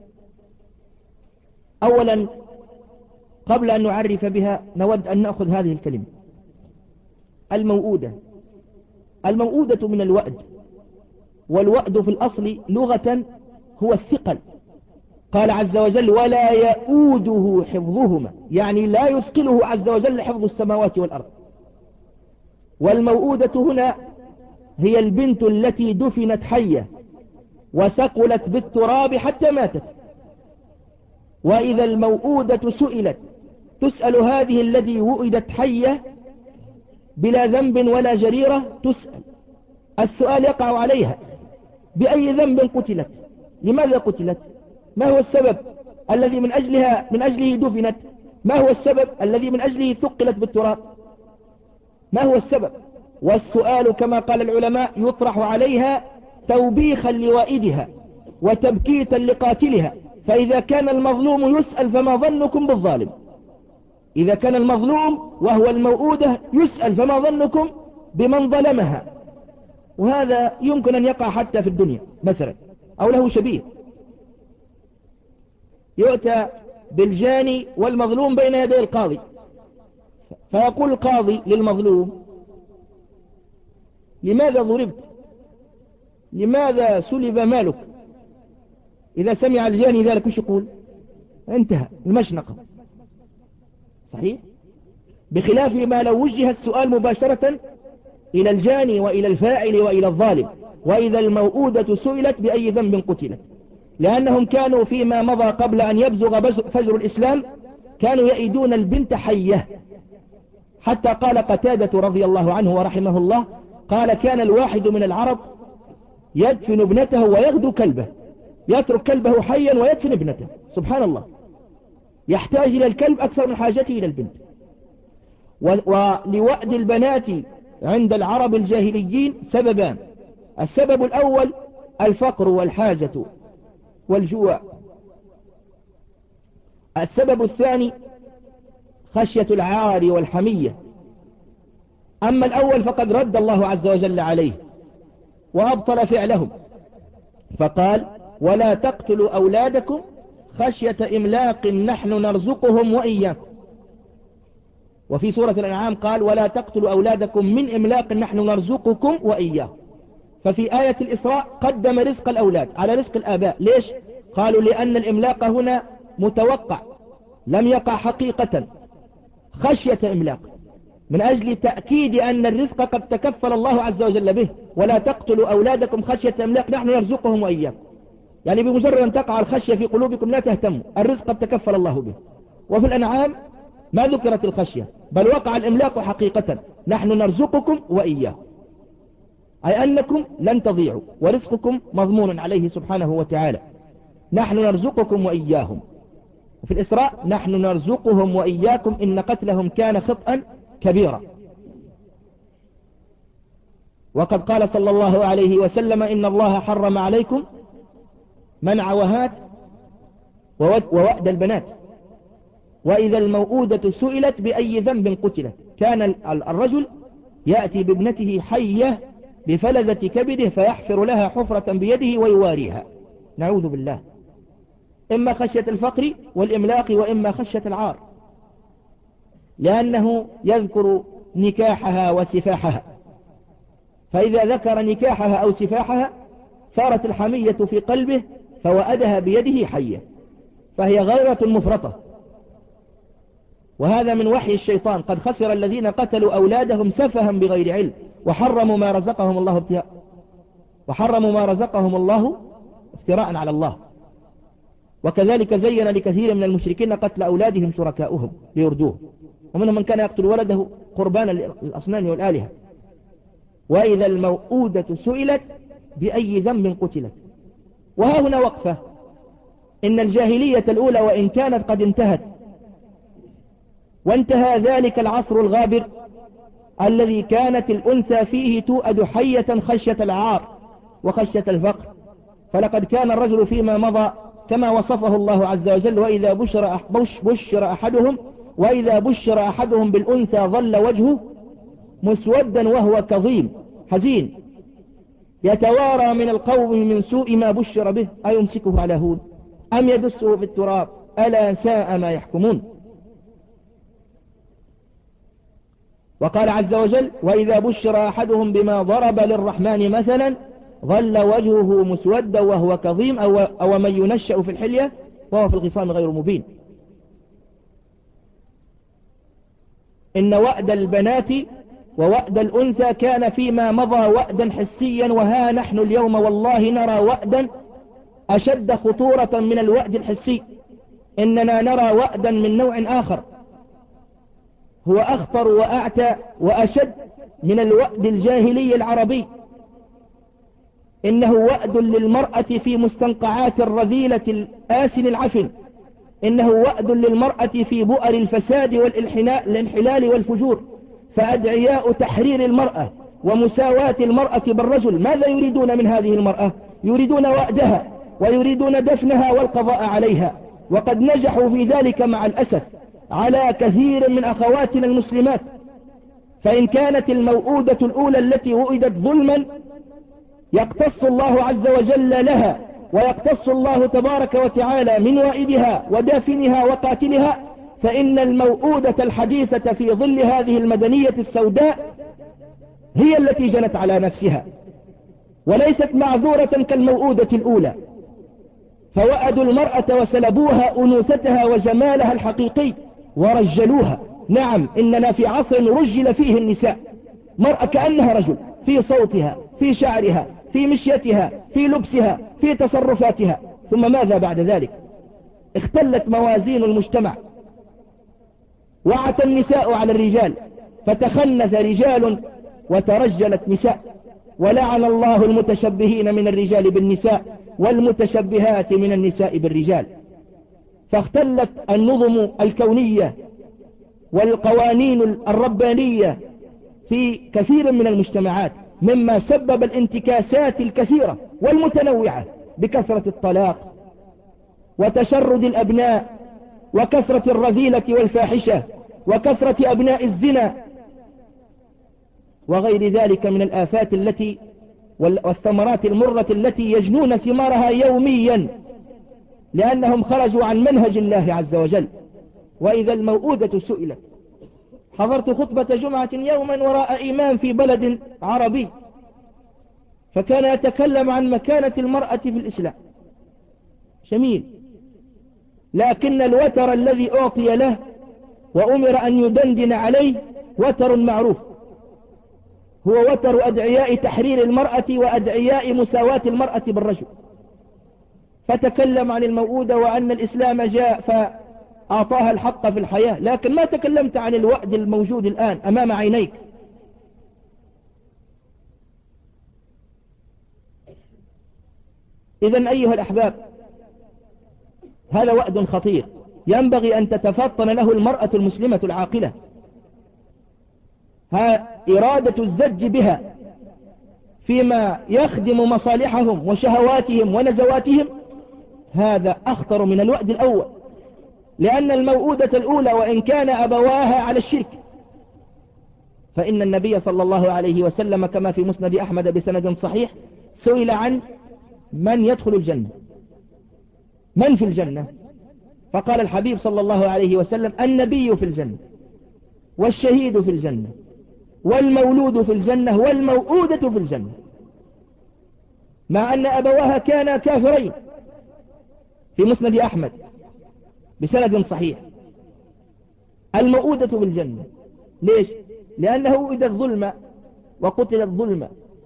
أولا قبل أن نعرف بها نود أن نأخذ هذه الكلمة الموءودة. الموءودة من الوأد، والوأد في الأصل لغة هو الثقل. قال عز وجل ولا يؤوده حفظهما، يعني لا يثقله عز وجل حفظ السماوات والأرض. والموءودة هنا هي البنت التي دفنت حية وثقلت بالتراب حتى ماتت. وإذا الموءودة سئلت، تسأل هذه الذي وئدت حية بلا ذنب ولا جريرة، تسأل السؤال يقع عليها بأي ذنب قتلت، لماذا قتلت، ما هو السبب الذي من أجلها من أجله دفنت، ما هو السبب الذي من أجله ثقلت بالتراب، ما هو السبب. والسؤال كما قال العلماء يطرح عليها توبيخا لوائدها وتبكيتا لقاتلها. فإذا كان المظلوم يسأل فما ظنكم بالظالم؟ إذا كان المظلوم وهو الموؤودة يسأل فما ظنكم بمن ظلمها؟ وهذا يمكن أن يقع حتى في الدنيا مثلا أو له شبيه. يؤتى بالجاني والمظلوم بين يدي القاضي، فيقول القاضي للمظلوم لماذا ضربت؟ لماذا سلب مالك؟ إذا سمع الجاني ذلك وش يقول؟ انتهى المشنقة. صحيح؟ بخلاف ما لو وجه السؤال مباشرة إلى الجاني وإلى الفاعل وإلى الظالم: وإذا الموؤودة سئلت بأي ذنب قتلت. لأنهم كانوا فيما مضى قبل أن يبزغ فجر الإسلام كانوا يئدون البنت حية، حتى قال قتادة رضي الله عنه ورحمه الله قال: كان الواحد من العرب يدفن ابنته ويغدو كلبه، يترك كلبه حيا ويدفن ابنته. سبحان الله، يحتاج إلى الكلب أكثر من حاجته إلى البنت. ولوأد البنات عند العرب الجاهليين سببان: السبب الأول الفقر والحاجة والجوع. السبب الثاني خشية العار والحمية. أما الأول فقد رد الله عز وجل عليه وأبطل فعلهم، فقال: ولا تقتلوا أولادكم خشية إملاق نحن نرزقهم وإياكم. وفي سورة الأنعام قال: ولا تقتلوا أولادكم من إملاق نحن نرزقكم وإياهم. ففي آية الإسراء قدم رزق الأولاد على رزق الآباء. ليش؟ قالوا: لأن الإملاق هنا متوقع، لم يقع حقيقة، خشية إملاق، من أجل تأكيد أن الرزق قد تكفل الله عز وجل به. ولا تقتلوا أولادكم خشية إملاق نحن نرزقهم وإياكم، يعني بمجرد أن تقع الخشية في قلوبكم لا تهتموا، الرزق قد تكفل الله به. وفي الأنعام ما ذكرت الخشية، بل وقع الإملاق حقيقة: نحن نرزقكم وإياكم، أي أنكم لن تضيعوا ورزقكم مضمون عليه سبحانه وتعالى. نحن نرزقكم وإياهم. في الإسراء: نحن نرزقهم وإياكم إن قتلهم كان خطأ كبيرا. وقد قال صلى الله عليه وسلم: إن الله حرم عليكم منع وهات ووأد البنات، وإذا الموؤودة سئلت بأي ذنب قتلت. كان الرجل يأتي بابنته حية بفلذة كبده فيحفر لها حفرة بيده ويواريها، نعوذ بالله، إما خشية الفقر والإملاق وإما خشية العار، لأنه يذكر نكاحها وسفاحها، فإذا ذكر نكاحها أو سفاحها ثارت الحمية في قلبه فوأدها بيده حية، فهي غيرة مفرطة. وهذا من وحي الشيطان: قد خسر الذين قتلوا أولادهم سفها بغير علم وحرموا ما رزقهم الله ابتغاء وحرموا ما رزقهم الله افتراء على الله. وكذلك زين لكثير من المشركين قتل أولادهم شركاؤهم ليردوه، ومنهم من كان يقتل ولده قربانا للأصنام والآلهة. وإذا الموؤودة سئلت بأي ذنب قتلت. وها هنا وقفة. إن الجاهلية الأولى وإن كانت قد انتهت، وانتهى ذلك العصر الغابر الذي كانت الأنثى فيه توأد حية خشية العار وخشية الفقر، فلقد كان الرجل فيما مضى كما وصفه الله عز وجل: وإذا بشر, بشر أحدهم وإذا بشر أحدهم بالأنثى ظل وجهه مسودا وهو كظيم حزين يتوارى من القوم من سوء ما بشر به أيمسكه على هون أم يدسه في التراب ألا ساء ما يحكمون. وقال عز وجل: وإذا بشر أحدهم بما ضرب للرحمن مثلا ظل وجهه مسودا وهو كظيم أو, أو من ينشأ في الحلية وهو في الخصام غير مبين. إن وأد البنات ووأد الأنثى كان فيما مضى وأدا حسيا، وها نحن اليوم والله نرى وأدا أشد خطورة من الوأد الحسي. إننا نرى وأدا من نوع آخر هو أخطر وأعتى وأشد من الوأد الجاهلي العربي. إنه وأد للمرأة في مستنقعات الرذيلة الآسن العفن، إنه وأد للمرأة في بؤر الفساد والانحلال والفجور. فأدعياء تحرير المرأة ومساواة المرأة بالرجل ماذا يريدون من هذه المرأة؟ يريدون وأدها ويريدون دفنها والقضاء عليها، وقد نجحوا في ذلك مع الأسف على كثير من أخواتنا المسلمات. فإن كانت الموؤودة الأولى التي وئدت ظلما يقتص الله عز وجل لها ويقتص الله تبارك وتعالى من وائدها ودافنها وقاتلها، فإن الموؤودة الحديثة في ظل هذه المدنية السوداء هي التي جنت على نفسها، وليست معذورة كالموؤودة الأولى، فوأدوا المرأة وسلبوها أنوثتها وجمالها الحقيقي ورجلوها. نعم، إننا في عصر رجل فيه النساء، مرأة كأنها رجل، في صوتها، في شعرها، في مشيتها، في لبسها، في تصرفاتها. ثم ماذا بعد ذلك؟ اختلت موازين المجتمع، وعت النساء على الرجال، فتخنث رجال وترجلت نساء، ولعن الله المتشبهين من الرجال بالنساء والمتشبهات من النساء بالرجال. فاختلت النظم الكونية والقوانين الربانية في كثير من المجتمعات، مما سبب الانتكاسات الكثيرة والمتنوعة بكثرة الطلاق وتشرد الأبناء وكثرة الرذيلة والفاحشة وكثرة أبناء الزنا وغير ذلك من الآفات التي والثمرات المرة التي يجنون ثمارها يوميا، لأنهم خرجوا عن منهج الله عز وجل. وإذا الموؤودة سئلت، حضرت خطبة جمعة يوما وراء إمام في بلد عربي، فكان يتكلم عن مكانة المرأة في الإسلام، جميل، لكن الوتر الذي أعطي له وأمر أن يدندن عليه وتر معروف، هو وتر أدعياء تحرير المرأة وأدعياء مساواة المرأة بالرجل. فتكلم عن الموؤودة وأن الإسلام جاء فأعطاها الحق في الحياة، لكن ما تكلمت عن الوأد الموجود الآن أمام عينيك. إذن أيها الأحباب، هذا وأد خطير ينبغي أن تتفطن له المرأة المسلمة العاقلة. ها إرادة الزج بها فيما يخدم مصالحهم وشهواتهم ونزواتهم، هذا أخطر من الوأد الأول، لأن الموؤودة الأولى وإن كان أبواها على الشرك، فإن النبي صلى الله عليه وسلم كما في مسند أحمد بسند صحيح سئل عن من يدخل الجنة، من في الجنة؟ فقال الحبيب صلى الله عليه وسلم: النبي في الجنة، والشهيد في الجنة، والمولود في الجنة، والموؤودة في الجنة، مع أن أبواها كانا كافرين، في مسند أحمد بسند صحيح. الموؤودة في الجنة، ليش؟ لأنه وئد الظلم وقتل الظلم،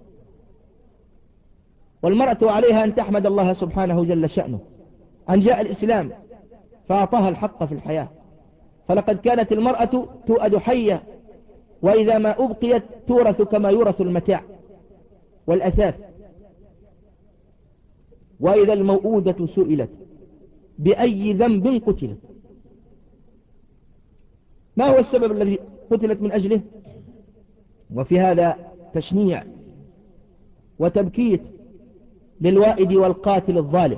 والمرأة عليها أن تحمد الله سبحانه جل شأنه أن جاء الإسلام فأعطاها الحق في الحياة. فلقد كانت المرأة تؤد حية، وإذا ما أبقيت تورث كما يورث المتاع والأثاث. وإذا الموؤودة سئلت بأي ذنب قتلت، ما هو السبب الذي قتلت من أجله؟ وفي هذا تشنيع وتبكيت للوائد والقاتل الظالم.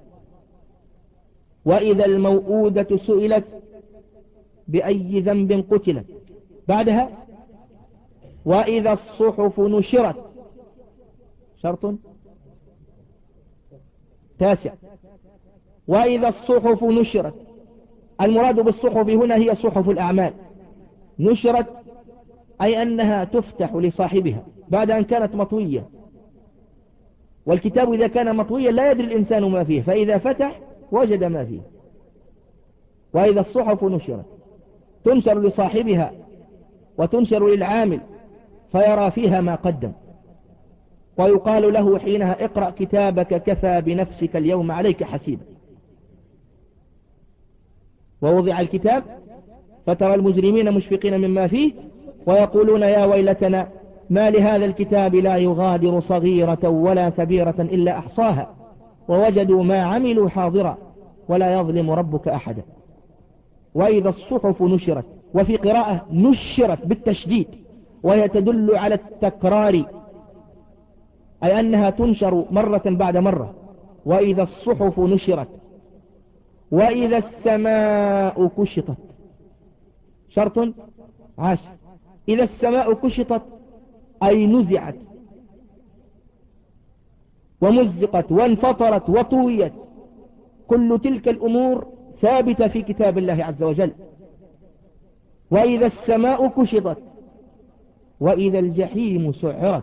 وإذا الموؤودة سئلت بأي ذنب قتلت، بعدها وإذا الصحف نشرت، شرط تاسع، وإذا الصحف نشرت، المراد بالصحف هنا هي صحف الأعمال. نشرت أي أنها تفتح لصاحبها بعد أن كانت مطوية، والكتاب إذا كان مطويا لا يدري الإنسان ما فيه، فإذا فتح وجد ما فيه. وإذا الصحف نشرت، تنشر لصاحبها وتنشر للعامل فيرى فيها ما قدم، ويقال له حينها: اقرأ كتابك كفى بنفسك اليوم عليك حسيبا. ووضع الكتاب فترى المجرمين مشفقين مما فيه ويقولون: يا ويلتنا ما لهذا الكتاب لا يغادر صغيرة ولا كبيرة إلا أحصاها ووجدوا ما عملوا حاضرا ولا يظلم ربك أحدا. وإذا الصحف نشرت، وفي قراءة نشرت بالتشديد، وهي تدل على التكرار، أي أنها تنشر مرة بعد مرة. وإذا الصحف نشرت، وإذا السماء كشطت، شرط عاشر، إذا السماء كشطت أي نزعت ومزقت وانفطرت وطويت، كل تلك الأمور ثابتة في كتاب الله عز وجل. وإذا السماء كشطت وإذا الجحيم سعرت،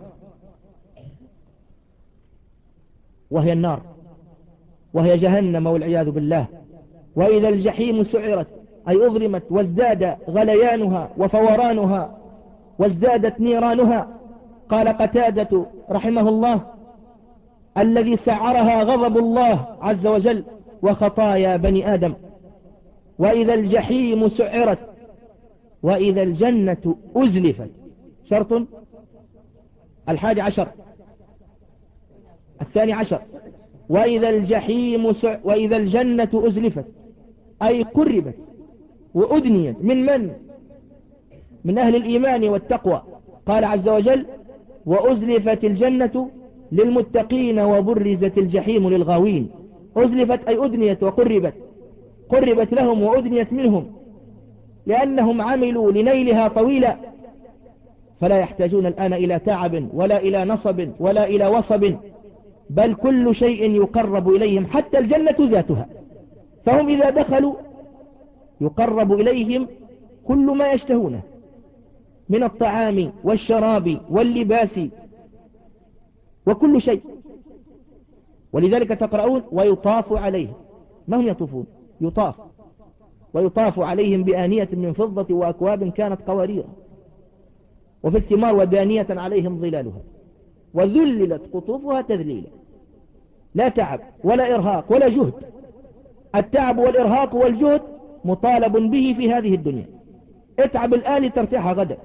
وهي النار، وهي جهنم والعياذ بالله. وإذا الجحيم سعرت أي أظلمت وازداد غليانها وفورانها وازدادت نيرانها. قال قتادة رحمه الله: الذي سعرها غضب الله عز وجل وخطايا بني آدم. وإذا الجحيم سعرت وإذا الجنة أزلفت. شرط الحادي عشر الثاني عشر: وإذا الجحيم سع... وإذا الجنة أزلفت أي قربت وأدنيت من من؟ من أهل الإيمان والتقوى. قال عز وجل: وأزلفت الجنة للمتقين وبرزت الجحيم للغاوين. أزلفت أي أدنيت وقربت، قربت لهم وأدنيت منهم لأنهم عملوا لنيلها طويلا، فلا يحتاجون الآن إلى تعب ولا إلى نصب ولا إلى وصب، بل كل شيء يقرب إليهم حتى الجنة ذاتها. فهم إذا دخلوا يقرب إليهم كل ما يشتهونه من الطعام والشراب واللباس وكل شيء. ولذلك تقرؤون: ويطاف عليهم. ما هم يطوفون؟ يطاف. ويطاف عليهم بآنية من فضة وأكواب كانت قوارير، وفي الثمار ودانية عليهم ظلالها وذللت قطوفها تذليلا. لا تعب ولا إرهاق ولا جهد. التعب والإرهاق والجهد مطالب به في هذه الدنيا. اتعب الآن ترتاح غدا.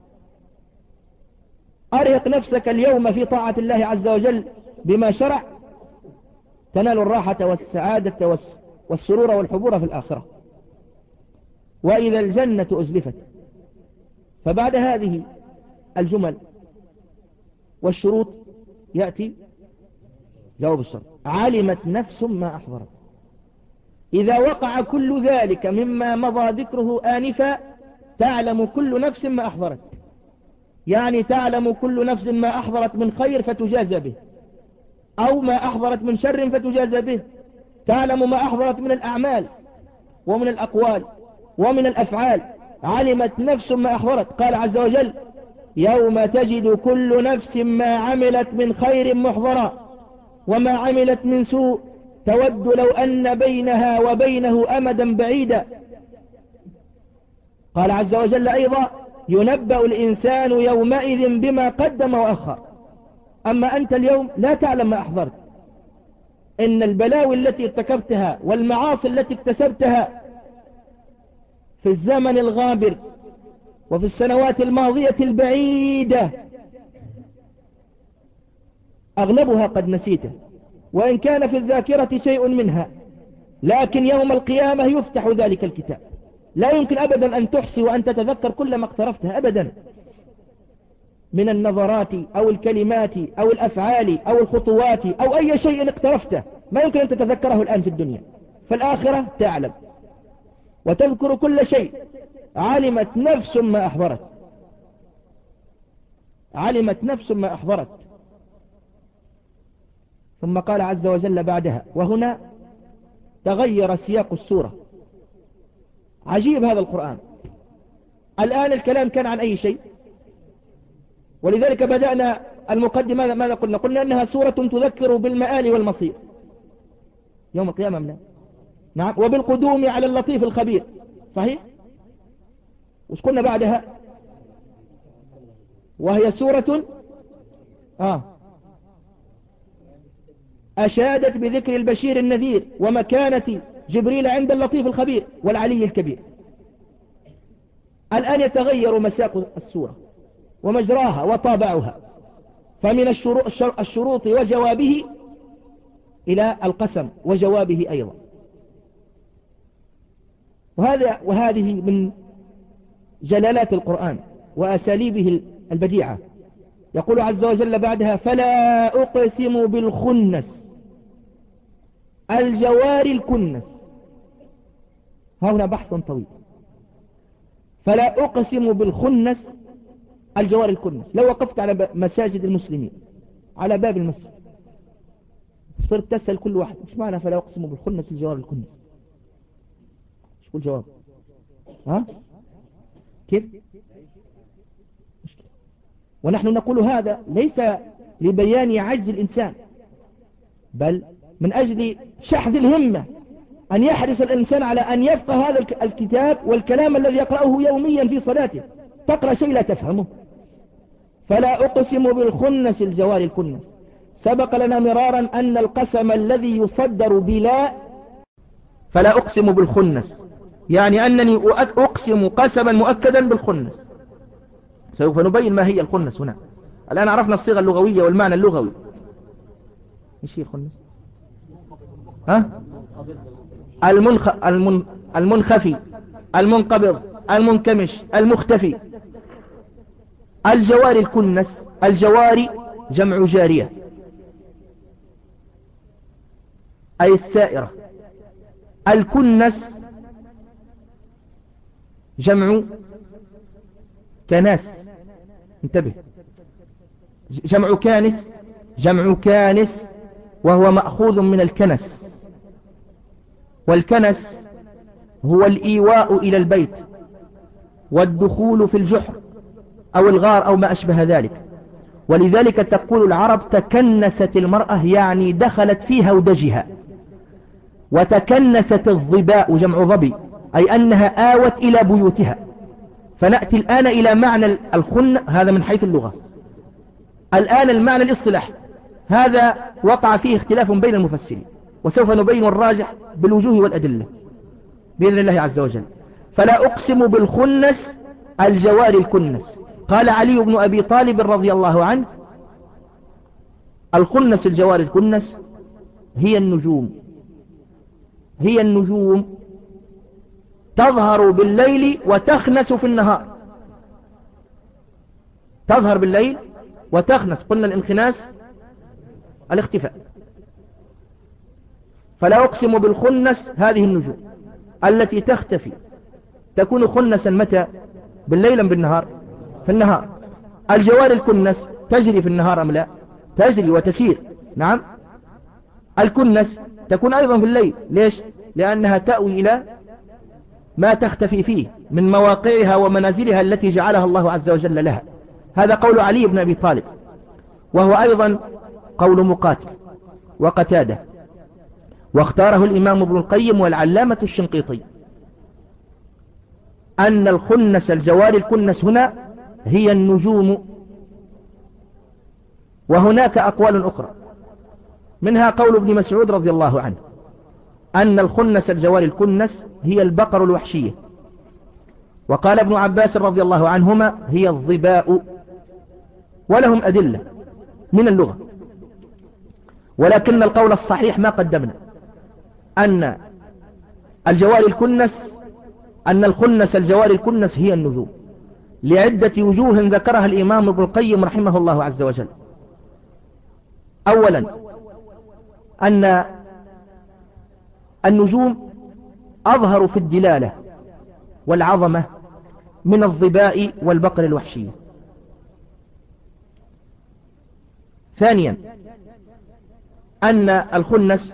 أرهق نفسك اليوم في طاعة الله عز وجل بما شرع، تنال الراحة والسعادة والسرور والحبور في الآخرة. وإذا الجنة أزلفت. فبعد هذه الجمل والشروط يأتي جواب الشرط: علمت نفس ما أحضرت. إذا وقع كل ذلك مما مضى ذكره آنفا تعلم كل نفس ما أحضرت، يعني تعلم كل نفس ما أحضرت من خير فتجازى به، أو ما أحضرت من شر فتجازى به. تعلم ما أحضرت من الأعمال ومن الأقوال ومن الأفعال. علمت نفس ما أحضرت. قال عز وجل: يوم تجد كل نفس ما عملت من خير محضرا وما عملت من سوء تود لو أن بينها وبينه أمدا بعيدا. قال عز وجل أيضا: ينبأ الإنسان يومئذ بما قدم وأخر. أما أنت اليوم لا تعلم ما أحضرت. إن البلاوي التي ارتكبتها والمعاصي التي اكتسبتها في الزمن الغابر وفي السنوات الماضية البعيدة أغلبها قد نسيته، وإن كان في الذاكرة شيء منها، لكن يوم القيامة يفتح ذلك الكتاب. لا يمكن أبدا أن تحصي وأن تتذكر كل ما اقترفته أبدا من النظرات أو الكلمات أو الأفعال أو الخطوات أو أي شيء اقترفته، ما يمكن أن تتذكره الآن في الدنيا. فالآخرة تعلم وتذكر كل شيء. علمت نفس ما أحضرت. علمت نفس ما أحضرت. ثم قال عز وجل بعدها، وهنا تغير سياق السورة. عجيب هذا القرآن. الآن الكلام كان عن أي شيء، ولذلك بدأنا المقدمة. ماذا قلنا؟ قلنا أنها سورة تذكر بالمآل والمصير يوم القيامة. من نعم، وبالقدوم على اللطيف الخبير. صحيح. وش قلنا بعدها؟ وهي سورة آه أشادت بذكر البشير النذير ومكانة جبريل عند اللطيف الخبير والعلي الكبير. الآن يتغير مساق السورة ومجراها وطابعها، فمن الشروط وجوابه إلى القسم وجوابه أيضا. وهذا وهذه من جلالات القرآن وأساليبه البديعة. يقول عز وجل بعدها: فلا أقسم بالخنس الجوار الكنس. ها هنا بحث طويل. فلا أقسم بالخنس الجوار الكنس. لو وقفت على مساجد المسلمين على باب المسجد صرت تسأل كل واحد: مش معنى فلا أقسم بالخنس الجوار الكنس؟ مش كل جواب؟ ها كيف؟ مشكلة. ونحن نقول هذا ليس لبيان عجز الإنسان، بل من أجل شحذ الهمة، أن يحرص الإنسان على أن يفقه هذا الكتاب والكلام الذي يقرأه يوميا في صلاته. تقرأ شيء لا تفهمه. فلا أقسم بالخنس الجوار الكنس. سبق لنا مرارا أن القسم الذي يصدر بلا، فلا أقسم بالخنس، يعني أنني أقسم قسما مؤكدا بالخنس. سوف نبين ما هي الخنس هنا. الآن عرفنا الصيغة اللغوية والمعنى اللغوي. ايش هي الخنس؟ ها؟ المنخ... المن... المنخفي، المنقبض، المنكمش، المختفي. الجواري الكنس، الجواري جمع جارية أي السائرة. الكنس جمع كناس، انتبه، جمع كانس، جمع كانس، وهو مأخوذ من الكنس. والكنس هو الإيواء إلى البيت والدخول في الجحر أو الغار أو ما أشبه ذلك. ولذلك تقول العرب تكنست المرأة، يعني دخلت في هودجها. وتكنست الظباء جمع ظبي، أي أنها آوت إلى بيوتها. فنأتي الآن إلى معنى الخن، هذا من حيث اللغة. الآن المعنى الاصطلاح، هذا وقع فيه اختلاف بين المفسرين، وسوف نبين الراجح بالوجوه والأدلة بإذن الله عز وجل. فلا أقسم بالخنس الجوار الكنس. قال علي بن أبي طالب رضي الله عنه: الخنس الجوار الكنس هي النجوم، هي النجوم تظهر بالليل وتخنس في النهار. تظهر بالليل وتخنس، قلنا الانخناس الاختفاء. فلا أقسم بالخنس، هذه النجوم التي تختفي، تكون خنسا متى؟ بالليل أم بالنهار؟ في النهار. الجوار الكنس تجري في النهار أم لا؟ تجري وتسير، نعم. الكنس تكون أيضا في الليل، ليش؟ لأنها تأوي إلى ما تختفي فيه من مواقعها ومنازلها التي جعلها الله عز وجل لها. هذا قول علي بن أبي طالب، وهو أيضا قول مقاتل وقتادة، واختاره الإمام ابن القيم والعلامة الشنقيطي، أن الخنس الجوار الكنس هنا هي النجوم. وهناك أقوال أخرى، منها قول ابن مسعود رضي الله عنه أن الخنس الجوار الكنس هي البقر الوحشية. وقال ابن عباس رضي الله عنهما هي الظباء. ولهم أدلة من اللغة، ولكن القول الصحيح ما قدمنا، أن الجوار الكنس، أن الخنس الجوار الكنس هي النجوم، لعدة وجوه ذكرها الإمام ابن القيم رحمه الله عز وجل. أولا، أن النجوم أظهر في الدلالة والعظمة من الظباء والبقر الوحشية. ثانيا، أن الخنس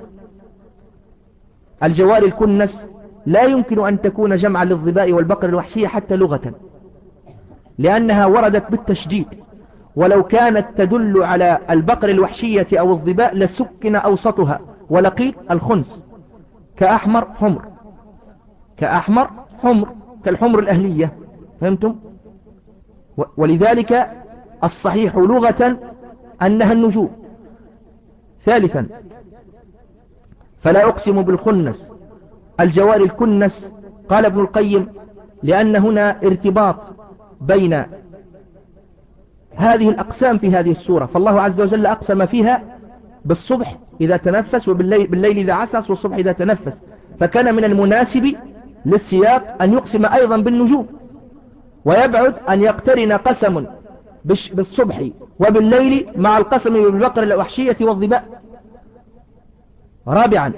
الجوار الكنس لا يمكن أن تكون جمعا للظباء والبقر الوحشية حتى لغة، لأنها وردت بالتشديد، ولو كانت تدل على البقر الوحشية أو الظباء لسكن أوسطها ولقيل الخنس، كأحمر حمر، كأحمر حمر، كالحمر الأهلية، فهمتم؟ ولذلك الصحيح لغة أنها النجوم. ثالثا، فلا أقسم بالخنس الجوار الكنس، قال ابن القيم لأن هنا ارتباط بين هذه الأقسام في هذه السورة. فالله عز وجل أقسم فيها بالصبح إذا تنفس، وبالليل بالليل إذا عسس، والصبح إذا تنفس، فكان من المناسب للسياق أن يقسم أيضا بالنجوم، ويبعد أن يقترن قسم بالصبح وبالليل مع القسم بالبقر الوحشية والظباء. رابعا،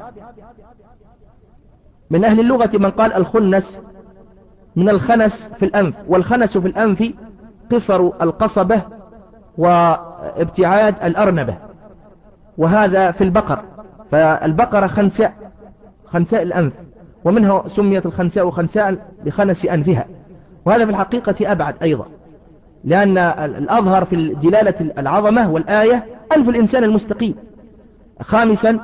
من أهل اللغة من قال الخنس من الخنس في الأنف، والخنس في الأنف قصر القصبة وابتعاد الأرنبة، وهذا في البقر، فالبقرة خنساء، خنساء الأنف، ومنها سميت الخنساء خنساء لخنس أنفها، وهذا في الحقيقة أبعد أيضا، لأن الأظهر في دلالة العظمة والآية ألف الإنسان المستقيم. خامسا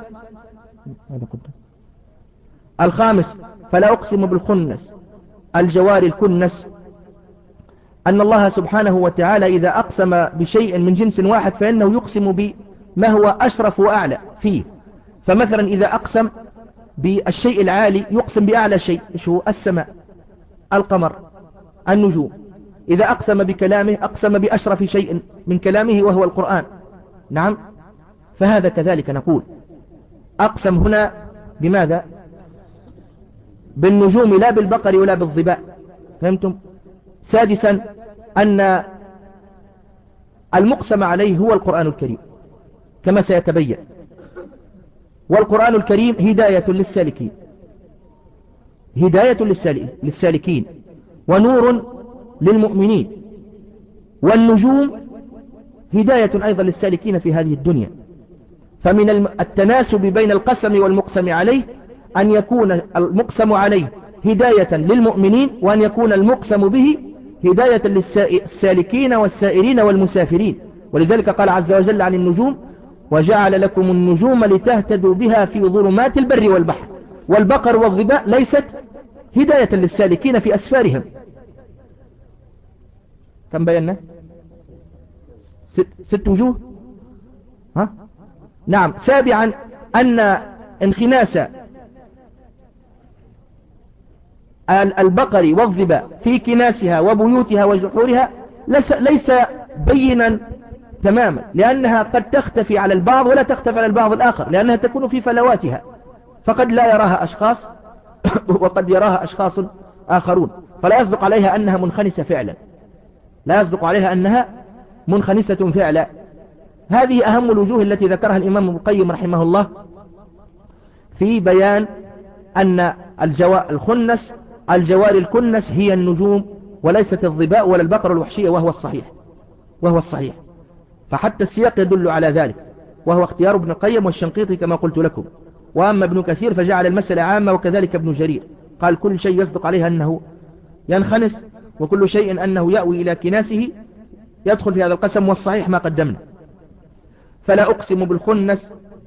الخامس فلا أقسم بالخنس الجوار الكنس، أن الله سبحانه وتعالى إذا أقسم بشيء من جنس واحد فإنه يقسم بما هو أشرف وأعلى فيه. فمثلا إذا أقسم بالشيء العالي يقسم بأعلى شيء، شو السماء، القمر، النجوم. إذا أقسم بكلامه أقسم بأشرف شيء من كلامه وهو القرآن. نعم، فهذا كذلك نقول أقسم هنا بماذا؟ بالنجوم لا بالبقر ولا بالظباء. فهمتم؟ سادسا أن المقسم عليه هو القرآن الكريم كما سيتبين، والقرآن الكريم هداية للسالكين، هداية للسالكين ونور للمؤمنين، والنجوم هداية أيضا للسالكين في هذه الدنيا. فمن التناسب بين القسم والمقسم عليه أن يكون المقسم عليه هداية للمؤمنين، وأن يكون المقسم به هداية للسالكين والسائرين والمسافرين. ولذلك قال عز وجل عن النجوم: وجعل لكم النجوم لتهتدوا بها في ظلمات البر والبحر. والبقر والظباء ليست هداية للسالكين في أسفارهم. كم بينا؟ ست, ست وجوه. ها؟ نعم. سابعا أن انخناس البقر والظباء في كناسها وبيوتها وجحورها ليس بينا تماما، لأنها قد تختفي على البعض ولا تختفي على البعض الآخر، لأنها تكون في فلواتها، فقد لا يراها أشخاص وقد يراها أشخاص آخرون، فلا يصدق عليها أنها منخنسة فعلا، لا يصدق عليها أنها منخنسة فعلا. هذه أهم الوجوه التي ذكرها الإمام ابن القيم رحمه الله في بيان أن الجوا... الخنس الجوار الكنس هي النجوم وليست الظباء ولا البقر الوحشية، وهو الصحيح وهو الصحيح فحتى السياق يدل على ذلك، وهو اختيار ابن القيم والشنقيطي كما قلت لكم. وأما ابن كثير فجعل المسألة عامة، وكذلك ابن جرير قال كل شيء يصدق عليه أنه ينخنس، وكل شيء أنه يأوي إلى كناسه يدخل في هذا القسم، والصحيح ما قدمنا. فلا أقسم بالخنس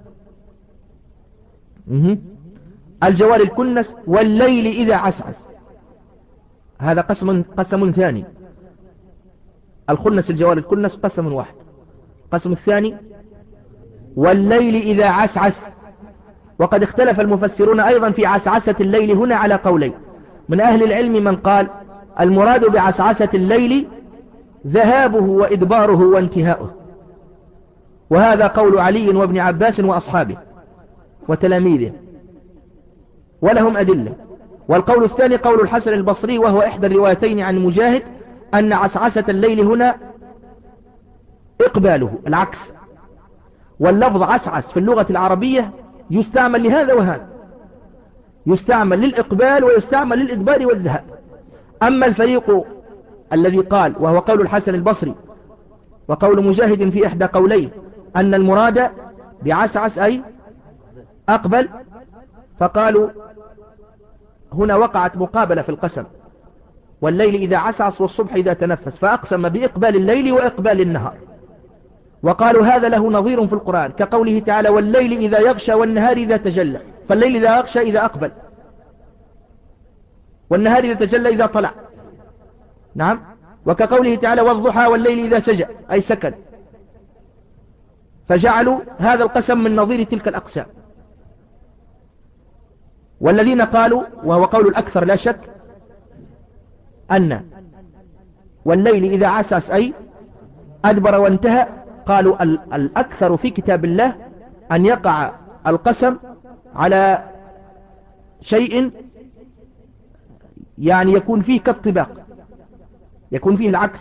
الجوار الكنس والليل إذا عسعس، هذا قسم قسم ثاني. الخنس الجوار الكنس قسم واحد. قسم الثاني والليل إذا عسعس. وقد اختلف المفسرون أيضا في عسعسة الليل هنا على قولين. من أهل العلم من قال المراد بعسعسة الليل ذهابه وإدباره وانتهاؤه، وهذا قول علي وابن عباس وأصحابه وتلاميذه ولهم أدلة. والقول الثاني قول الحسن البصري، وهو إحدى الروايتين عن مجاهد، أن عسعسة الليل هنا إقباله العكس. واللفظ عسعس في اللغة العربية يستعمل لهذا وهذا، يستعمل للإقبال ويستعمل للإدبار والذهاب. أما الفريق الذي قال، وهو قول الحسن البصري وقول مجاهد في إحدى قوليه، أن المراد بعسعس أي أقبل، فقالوا هنا وقعت مقابلة في القسم، والليل إذا عسعس والصبح إذا تنفس، فأقسم بإقبال الليل وإقبال النهار. وقالوا هذا له نظير في القرآن كقوله تعالى والليل إذا يغشى والنهار إذا تجلى، فالليل إذا يغشى إذا أقبل، والنهار إذا تجلى إذا طلع. نعم. وكقوله تعالى والضحى والليل إذا سجى أي سكن. فجعلوا هذا القسم من نظير تلك الأقسام. والذين قالوا، وهو قول الأكثر لا شك، أن والليل إذا عسعس أي أدبر وانتهى، قالوا الأكثر في كتاب الله أن يقع القسم على شيء يعني يكون فيه كالطباق، يكون فيه العكس.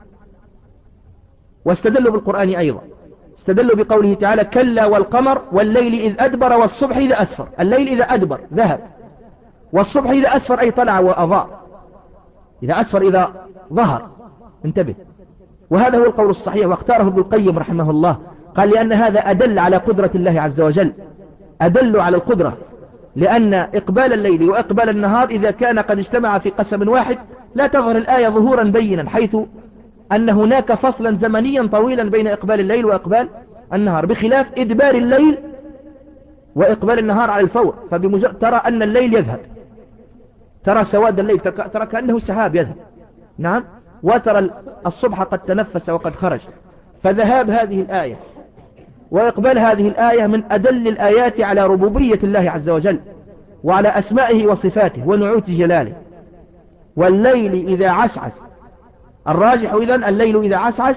واستدلوا بالقرآن أيضا، استدلوا بقوله تعالى كلا والقمر والليل إذ أدبر والصبح إذا أسفر. الليل إذا أدبر ذهب، والصبح إذا أسفر أي طلع وأضاء، إذا أسفر إذا ظهر. انتبه. وهذا هو القول الصحيح، واختاره ابن القيم رحمه الله، قال لأن هذا أدل على قدرة الله عز وجل، أدل على القدرة، لأن إقبال الليل وإقبال النهار إذا كان قد اجتمع في قسم واحد لا تظهر الآية ظهورا بينا، حيث أن هناك فصلا زمنيا طويلا بين إقبال الليل وإقبال النهار، بخلاف إدبار الليل وإقبال النهار على الفور. فبمجرد ترى أن الليل يذهب، ترى سواد الليل، ترى كأنه سحاب يذهب، نعم، وترى الصبح قد تنفس وقد خرج. فذهاب هذه الآية وإقبال هذه الآية من أدل الآيات على ربوبية الله عز وجل وعلى أسمائه وصفاته ونعوت جلاله. والليل إذا عسعس، الراجح إذن الليل إذا عسعس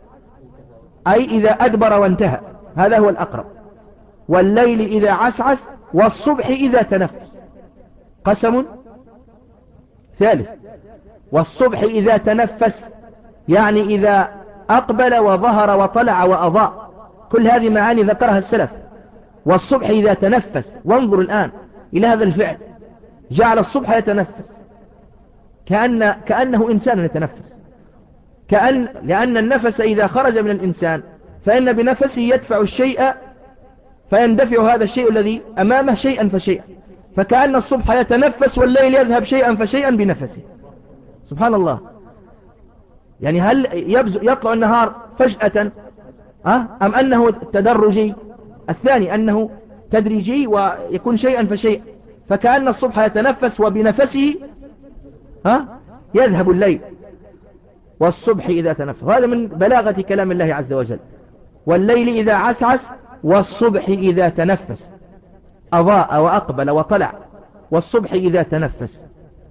أي إذا أدبر وانتهى، هذا هو الأقرب. والليل إذا عسعس والصبح إذا تنفس، قسم ثالث. والصبح إذا تنفس يعني إذا أقبل وظهر وطلع وأضاء، كل هذه معاني ذكرها السلف. والصبح إذا تنفس، وانظر الآن إلى هذا الفعل، جعل الصبح يتنفس كأن كأنه إنسان يتنفس، كأن لأن النفس إذا خرج من الإنسان فإن بنفسه يدفع الشيء فيندفع هذا الشيء الذي أمامه شيئا فشيئا، فكأن الصبح يتنفس والليل يذهب شيئا فشيئا بنفسه. سبحان الله. يعني هل يطلع النهار فجأة أه؟ أم أنه تدرجي؟ الثاني أنه تدريجي ويكون شيئا فشيئا، فكأن الصبح يتنفس وبنفسه أه؟ يذهب الليل. والصبح إذا تنفس، هذا من بلاغة كلام الله عز وجل. والليل إذا عسعس والصبح إذا تنفس، أضاء وأقبل وطلع. والصبح إذا تنفس.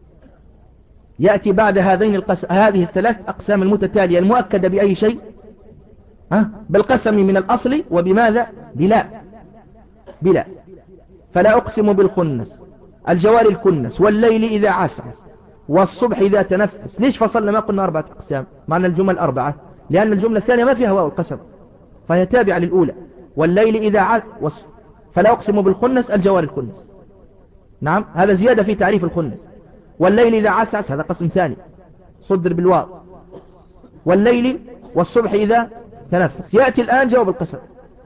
يأتي بعد هذين القس... هذه الثلاث أقسام المتتالية المؤكدة بأي شيء؟ ها؟ بالقسم من الأصل. وبماذا؟ بلا بلا. فلا أقسم بالخنس، الجوار الكنس، والليل إذا عسعس، والصبح إذا تنفس. ليش فصلنا ما قلنا أربعة أقسام معنى الجمل أربعة؟ لأن الجملة الثانية ما فيها واو القسم فهي تابعة للأولى. والليل إذا عسعس وص... فلا أقسم بالخنس الجوار الكنس، نعم، هذا زيادة في تعريف الخنس. والليل إذا عسعس هذا قسم ثاني صدر بالواو. والليل والصبح إذا تنفس. يأتي الآن جواب القسم: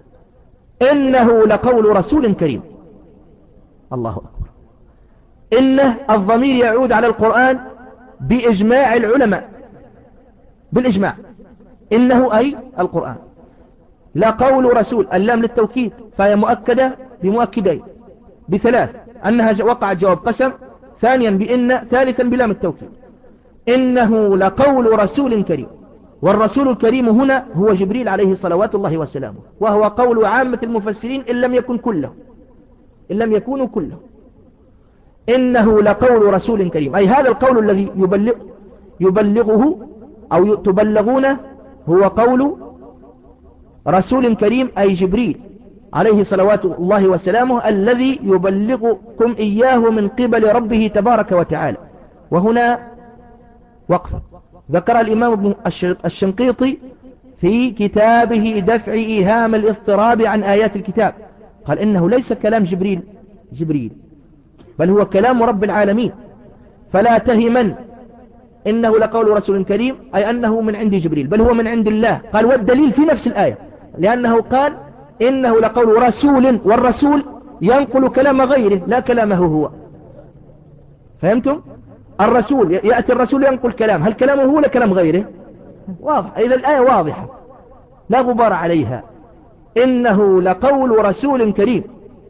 إنه لقول رسول كريم. الله أكبر. إنه الضمير يعود على القرآن بإجماع العلماء، بالإجماع. إنه أي القرآن. لقول رسول، اللام للتوكيد فهي مؤكدة بمؤكدين بثلاث: أنها وقعت جواب قسم، ثانيا بإن، ثالثا بلام التوكيد. إنه لقول رسول كريم. والرسول الكريم هنا هو جبريل عليه صلوات الله وسلامه، وهو قول عامة المفسرين إن لم يكن كله، إن لم يكونوا كله. إنه لقول رسول كريم، أي هذا القول الذي يبلغ يبلغه أو تبلغونه هو قول رسول كريم، أي جبريل عليه صلوات الله وسلامه الذي يبلغكم إياه من قبل ربه تبارك وتعالى. وهنا وقف ذكر الإمام ابن الشنقيطي في كتابه دفع إيهام الاضطراب عن آيات الكتاب، قال إنه ليس كلام جبريل جبريل بل هو كلام رب العالمين، فلا تهمن إنه لقول رسول كريم أي أنه من عند جبريل، بل هو من عند الله. قال والدليل في نفس الآية، لأنه قال إنه لقول رسول، والرسول ينقل كلام غيره لا كلامه هو. فهمتم؟ الرسول يأتي الرسول ينقل كلام، هل كلامه هو ولا كلام غيره؟ واضح. إذا الآية واضحة لا غبار عليها. إنه لقول رسول كريم.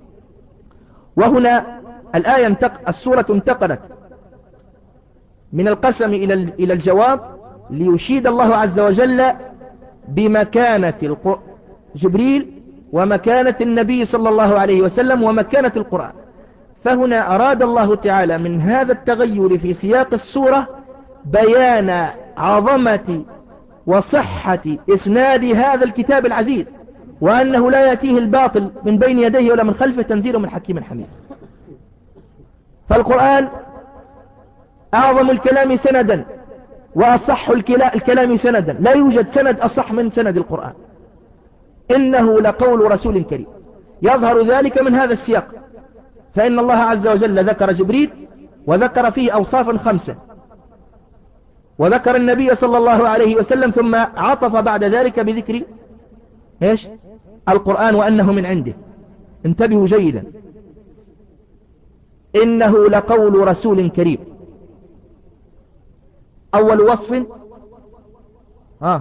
وهنا الآية انتق... السورة انتقلت من القسم إلى إلى الجواب ليشيد الله عز وجل بمكانة الق... جبريل ومكانة النبي صلى الله عليه وسلم ومكانة القرآن. فهنا أراد الله تعالى من هذا التغير في سياق السورة بيان عظمة وصحة إسناد هذا الكتاب العزيز، وأنه لا يأتيه الباطل من بين يديه ولا من خلفه، تنزيل من حكيم حميد. فالقرآن أعظم الكلام سندا وأصح الكلام سندا، لا يوجد سند أصح من سند القرآن. إنه لقول رسول كريم. يظهر ذلك من هذا السياق، فإن الله عز وجل ذكر جبريل وذكر فيه أوصافا خمسة، وذكر النبي صلى الله عليه وسلم، ثم عطف بعد ذلك بذكر إيش؟ القرآن وأنه من عنده. انتبهوا جيدا. إنه لقول رسول كريم. أول وصف آه.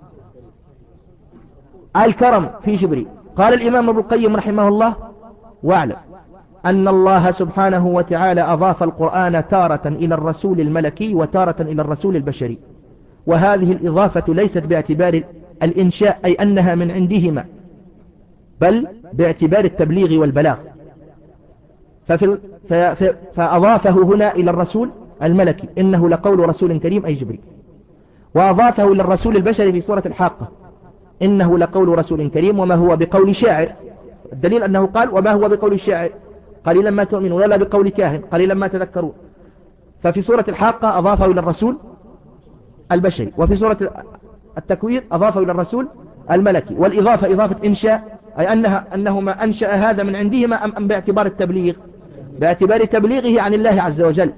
الكرم في جبريل. قال الإمام ابن القيم رحمه الله: واعلم أن الله سبحانه وتعالى أضاف القرآن تارة إلى الرسول الملكي وتارة إلى الرسول البشري، وهذه الإضافة ليست باعتبار الإنشاء أي أنها من عندهما، بل باعتبار التبليغ والبلاغ. ففي فأضافه هنا إلى الرسول الملكي إنه لقول رسول كريم أي جبريل، وأضافه إلى الرسول البشري في سورة الحاقة إنه لقول رسول كريم وما هو بقول شاعر. الدليل أنه قال وما هو بقول شاعر قليلا ما تؤمنون ولا بقول كاهن قليلا ما تذكرون. ففي سورة الحاقة أضافه إلى الرسول البشري، وفي سورة التكوير أضافه إلى الرسول الملكي. والإضافة إضافة إنشاء أي أنها أنه ما أنشأ هذا من عندهما أم, أم باعتبار التبليغ؟ باعتبار تبليغه عن الله عز وجل.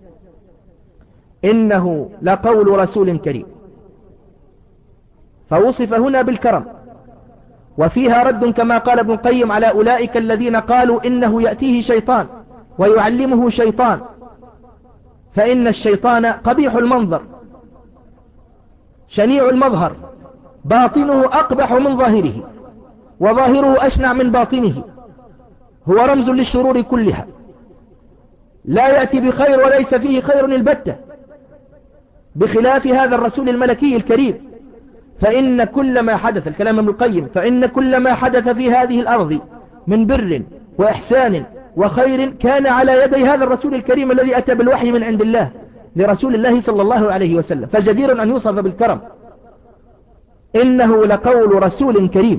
إنه لقول رسول كريم، فوصف هنا بالكرم، وفيها رد كما قال ابن القيم على أولئك الذين قالوا إنه يأتيه شيطان ويعلمه شيطان، فإن الشيطان قبيح المنظر شنيع المظهر، باطنه أقبح من ظاهره وظاهره أشنع من باطنه، هو رمز للشرور كلها، لا يأتي بخير وليس فيه خير البتة، بخلاف هذا الرسول الملكي الكريم. فإن كل ما حدث، الكلام ابن القيم، فإن كل ما حدث في هذه الأرض من بر وإحسان وخير كان على يدي هذا الرسول الكريم الذي أتى بالوحي من عند الله لرسول الله صلى الله عليه وسلم، فجدير أن يوصف بالكرم. إنه لقول رسول كريم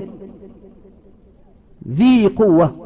ذي قوة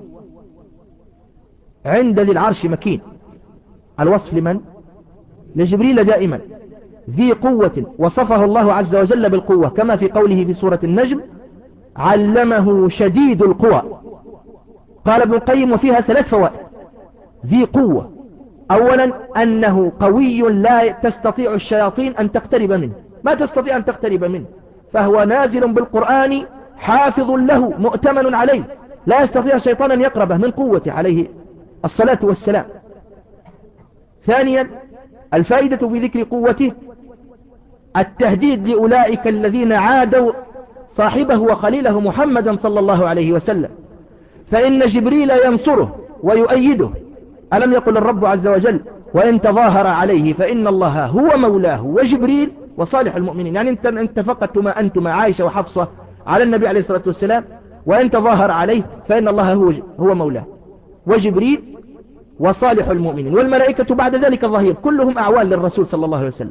عند ذي العرش مكين. الوصف لمن؟ لجبريل دائما. ذي قوة وصفه الله عز وجل بالقوة كما في قوله في سورة النجم: علمه شديد القوى. قال ابن القيم وفيها ثلاث فوائد. ذي قوة، أولا أنه قوي لا تستطيع الشياطين أن تقترب منه، ما تستطيع أن تقترب منه، فهو نازل بالقرآن حافظ له مؤتمن عليه، لا يستطيع الشيطان أن يقربه من قوته عليه الصلاة والسلام. ثانيا الفائدة في ذكر قوته التهديد لأولئك الذين عادوا صاحبه وخليله محمدا صلى الله عليه وسلم، فإن جبريل ينصره ويؤيده. ألم يقل الرب عز وجل: وإن تظاهر عليه فإن الله هو مولاه وجبريل وصالح المؤمنين. يعني انت, انت فقط ما أنتم عائشة وحفصة على النبي عليه الصلاة والسلام، وإن تظاهر عليه فإن الله هو, هو مولاه وجبريل وصالح المؤمنين والملائكة بعد ذلك الظهير، كلهم أعوان للرسول صلى الله عليه وسلم.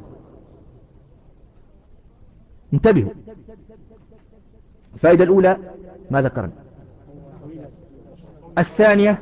انتبهوا. الفائدة الأولى ما ذكرنا. الثانية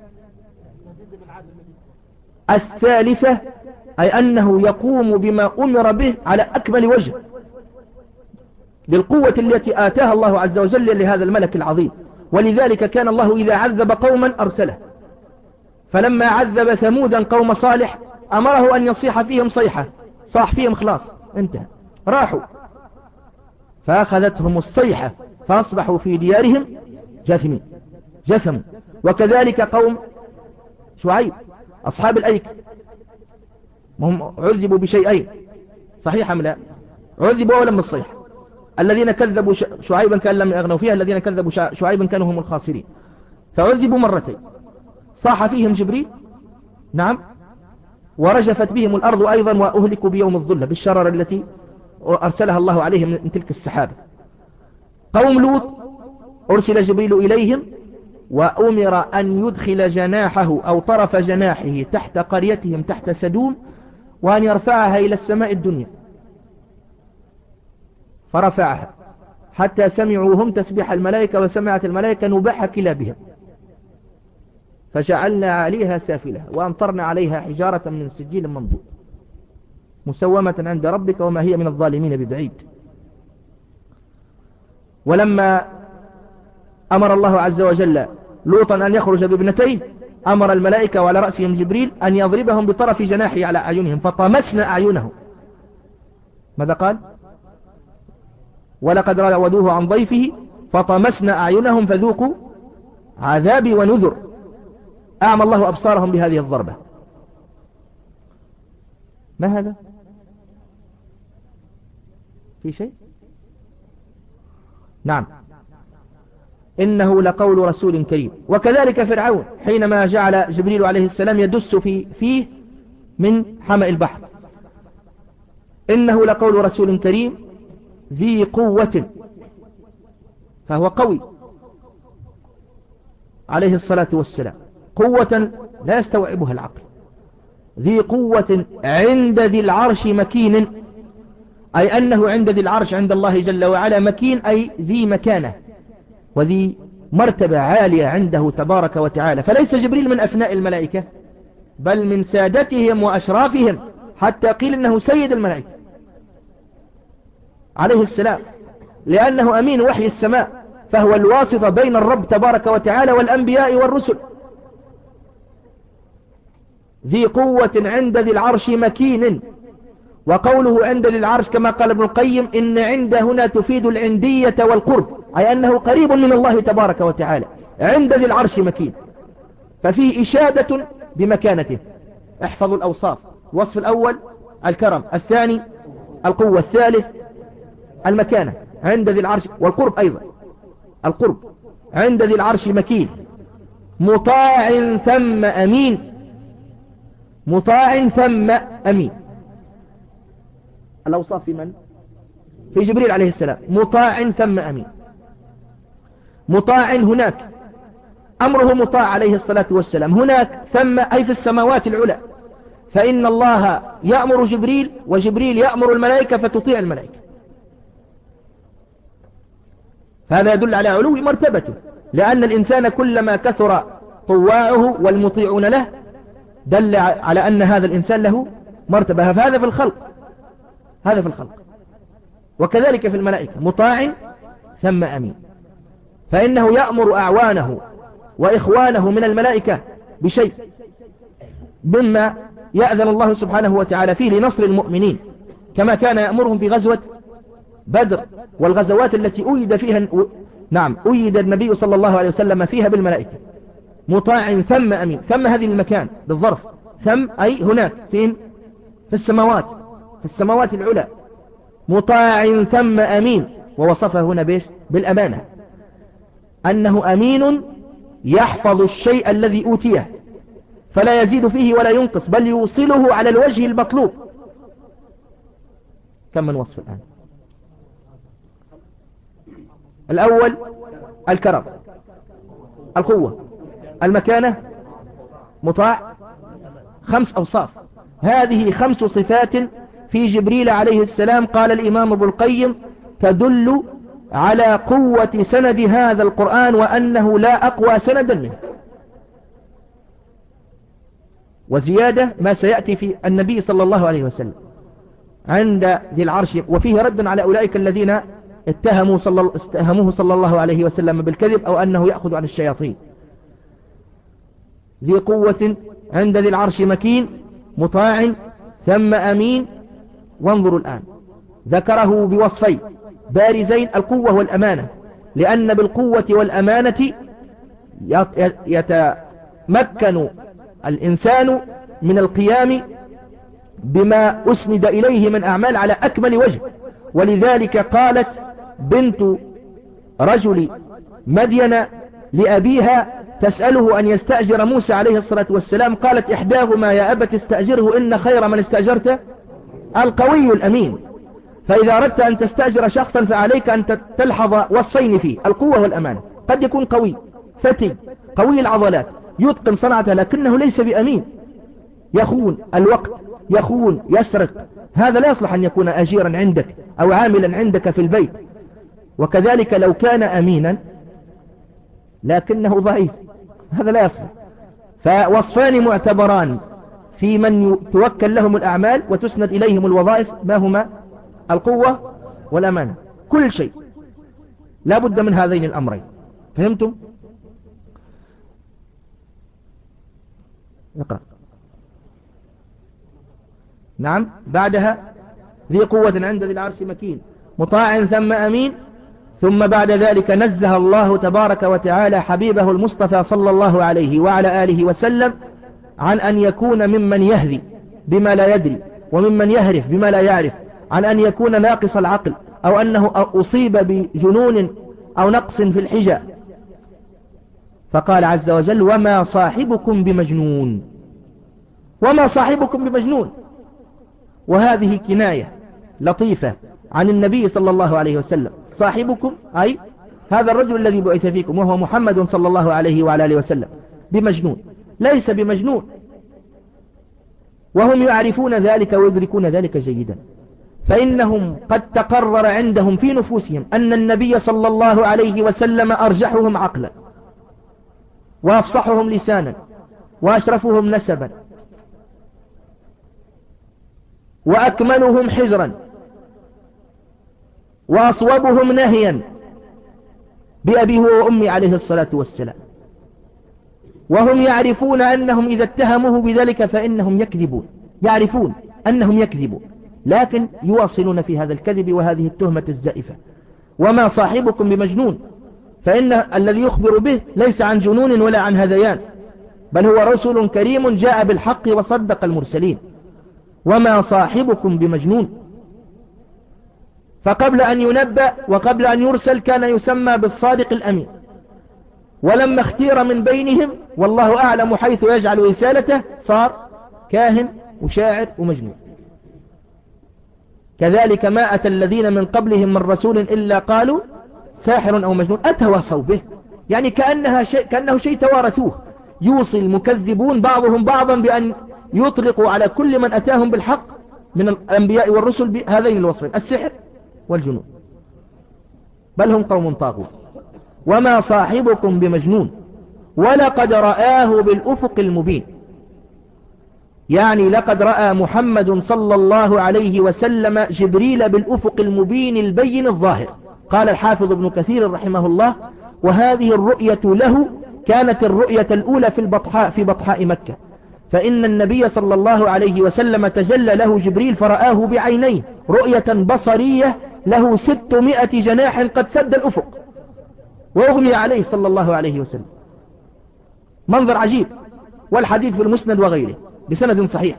الثالثة أي أنه يقوم بما أمر به على أكمل وجه بالقوة التي آتاها الله عز وجل لهذا الملك العظيم. ولذلك كان الله إذا عذب قوما أرسله، فلما عذب ثمودا قوم صالح أمره أن يصيح فيهم صيحة، صاح فيهم خلاص انتهى، راحوا، فأخذتهم الصيحة فأصبحوا في ديارهم جاثمين جثموا. وكذلك قوم شعيب أصحاب الأيك، هم عذبوا بشيئين، صحيح أم لا؟ عذبوا أولا من الصيحة. الذين كذبوا شعيبا كان لم يغنوا فيها، الذين كذبوا شعيبا كانوا هم الخاسرين، فعذبوا مرتين. صاح فيهم جبريل، نعم، ورجفت بهم الأرض أيضا، وأهلكوا بيوم الظلة بالشرر التي أرسلها الله عليهم من تلك السحابة. قوم لوط أرسل جبريل إليهم وأمر أن يدخل جناحه أو طرف جناحه تحت قريتهم تحت سدوم، وأن يرفعها إلى السماء الدنيا، فرفعها حتى سمعوا هم تسبيح الملائكة، وسمعت الملائكة نباح كلابهم، فجعلنا عليها سافلها وأمطرنا عليها حجارة من سجيل منضود مسومة عند ربك وما هي من الظالمين ببعيد. ولما أمر الله عز وجل لوطا أن يخرج بابنتيه، أمر الملائكة وعلى رأسهم جبريل أن يضربهم بطرف جناحه على أعينهم فطمسنا أعينهم. ماذا قال؟ ولقد راودوه عن ضيفه فطمسنا أعينهم فذوقوا عذابي ونذر. أعمى الله أبصارهم بهذه الضربة. ما هذا؟ في شيء؟ نعم، إنه لقول رسول كريم. وكذلك فرعون حينما جعل جبريل عليه السلام يدس في فيه من حمأ البحر، إنه لقول رسول كريم ذي قوة، فهو قوي عليه الصلاة والسلام، قوة لا يستوعبها العقل. ذي قوة عند ذي العرش مكين، أي أنه عند ذي العرش عند الله جل وعلا مكين، أي ذي مكانة وذي مرتبة عالية عنده تبارك وتعالى. فليس جبريل من أفناء الملائكة، بل من سادتهم وأشرافهم، حتى قيل إنه سيد الملائكة عليه السلام، لأنه أمين وحي السماء، فهو الواسطة بين الرب تبارك وتعالى والأنبياء والرسل. ذي قوة عند ذي العرش مكين. وقوله عند ذي العرش كما قال ابن القيم إن عند هنا تفيد العندية والقرب، أي أنه قريب من الله تبارك وتعالى. عند ذي العرش مكين، ففيه إشادة بمكانته. احفظوا الأوصاف: الوصف الأول الكرم، الثاني القوة، الثالث المكانة عند ذي العرش، والقرب أيضا القرب. عند ذي العرش مكين مطاع ثم أمين، مطاع ثم أمين. الأوصاف في من؟ في جبريل عليه السلام، مطاع ثم أمين. مطاع هناك، أمره مطاع عليه الصلاة والسلام، هناك ثم أي في السماوات العلى، فإن الله يأمر جبريل وجبريل يأمر الملائكة فتطيع الملائكة. هذا يدل على علو مرتبته، لأن الإنسان كلما كثر طواعه والمطيعون له دل على أن هذا الإنسان له مرتبة. فهذا في الخلق، هذا في الخلق. وكذلك في الملائكة مطاع ثم أمين، فإنه يأمر أعوانه وإخوانه من الملائكة بشيء مما يأذن الله سبحانه وتعالى فيه لنصر المؤمنين، كما كان يأمرهم في غزوة بدر والغزوات التي أيد فيها نعم أيد النبي صلى الله عليه وسلم فيها بالملائكة. مطاع ثم أمين، ثم هذه المكان بالظرف، ثم أي هناك فين؟ في السماوات، في السماوات العلى. مطاع ثم أمين، ووصفه هنا بيش؟ بالأمانة، أنه أمين يحفظ الشيء الذي أوتيه فلا يزيد فيه ولا ينقص، بل يوصله على الوجه المطلوب. كم من وصف الآن؟ الأول الكرم، القوة، المكانة، مطاع، خمس أوصاف. هذه خمس صفات في جبريل عليه السلام. قال الإمام ابن القيم تدل على قوة سند هذا القرآن وأنه لا أقوى سندا منه. وزيادة ما سيأتي في النبي صلى الله عليه وسلم عند ذي العرش، وفيه رد على أولئك الذين اتهموا صلى اتهموه صلى الله عليه وسلم بالكذب أو أنه يأخذ عن الشياطين. ذي قوة عند ذي العرش مكين مطاع ثم أمين. وانظروا الآن، ذكره بوصفين بارزين: القوة والأمانة، لأن بالقوة والأمانة يتمكن الإنسان من القيام بما أسند إليه من أعمال على أكمل وجه. ولذلك قالت بنت رجل مدين لأبيها تسأله أن يستأجر موسى عليه الصلاة والسلام، قالت إحداهما: يا أبت استأجره إن خير من استأجرت القوي الأمين. فإذا أردت أن تستأجر شخصا فعليك أن تلحظ وصفين فيه: القوة والأمانة. قد يكون قوي فتي قوي العضلات يتقن صنعته، لكنه ليس بأمين، يخون الوقت، يخون، يسرق. هذا لا يصلح أن يكون أجيرا عندك أو عاملا عندك في البيت. وكذلك لو كان أمينا لكنه ضعيف، هذا لا يصلح. فوصفان معتبران في من توكل لهم الأعمال وتسند إليهم الوظائف، ما هما؟ القوة والأمانة. كل شيء لا بد من هذين الأمرين. فهمتم؟ اقرأ. نعم، بعدها ذي قوة عند ذي العرش مكين مطاع ثم أمين. ثم بعد ذلك نزه الله تبارك وتعالى حبيبه المصطفى صلى الله عليه وعلى آله وسلم عن أن يكون ممن يهذي بما لا يدري، وممن يهرف بما لا يعرف، عن أن يكون ناقص العقل، أو أنه أصيب بجنون أو نقص في الحجة. فقال عز وجل وما صاحبكم بمجنون، وما صاحبكم بمجنون. وهذه كناية لطيفة عن النبي صلى الله عليه وسلم. صاحبكم أي هذا الرجل الذي بعث فيكم وهو محمد صلى الله عليه وعلى آله وسلم بمجنون، ليس بمجنون، وهم يعرفون ذلك ويدركون ذلك جيدا، فإنهم قد تقرر عندهم في نفوسهم أن النبي صلى الله عليه وسلم أرجحهم عقلا وأفصحهم لسانا وأشرفهم نسبا وأكملهم حجرا وأصوبهم نهيا بأبيه وأمي عليه الصلاة والسلام. وهم يعرفون أنهم إذا اتهموه بذلك فإنهم يكذبون، يعرفون أنهم يكذبون، لكن يواصلون في هذا الكذب وهذه التهمة الزائفة. وما صاحبكم بمجنون، فإن الذي يخبر به ليس عن جنون ولا عن هذيان، بل هو رسول كريم جاء بالحق وصدق المرسلين. وما صاحبكم بمجنون. فقبل أن ينبأ وقبل أن يرسل كان يسمى بالصادق الأمين، ولما اختير من بينهم والله أعلم حيث يجعل رسالته صار كاهن وشاعر ومجنون. كذلك ما أتى الذين من قبلهم من رسول إلا قالوا ساحر أو مجنون أتواصوا به، يعني كأنها شيء كأنه شيء توارثوه. يوصي المكذبون بعضهم بعضا بأن يطلقوا على كل من أتاهم بالحق من الأنبياء والرسل بهذين الوصفين السحر والجنون، بل هم قوم طاغون. وما صاحبكم بمجنون ولقد رآه بالأفق المبين، يعني لقد رأى محمد صلى الله عليه وسلم جبريل بالأفق المبين البين الظاهر. قال الحافظ ابن كثير رحمه الله وهذه الرؤية له كانت الرؤية الأولى في البطحاء في بطحاء مكة، فإن النبي صلى الله عليه وسلم تجلى له جبريل فرآه بعينيه رؤية بصرية له ستمائة جناح قد سد الأفق وأغمي عليه صلى الله عليه وسلم. منظر عجيب، والحديث في المسند وغيره بسند صحيح.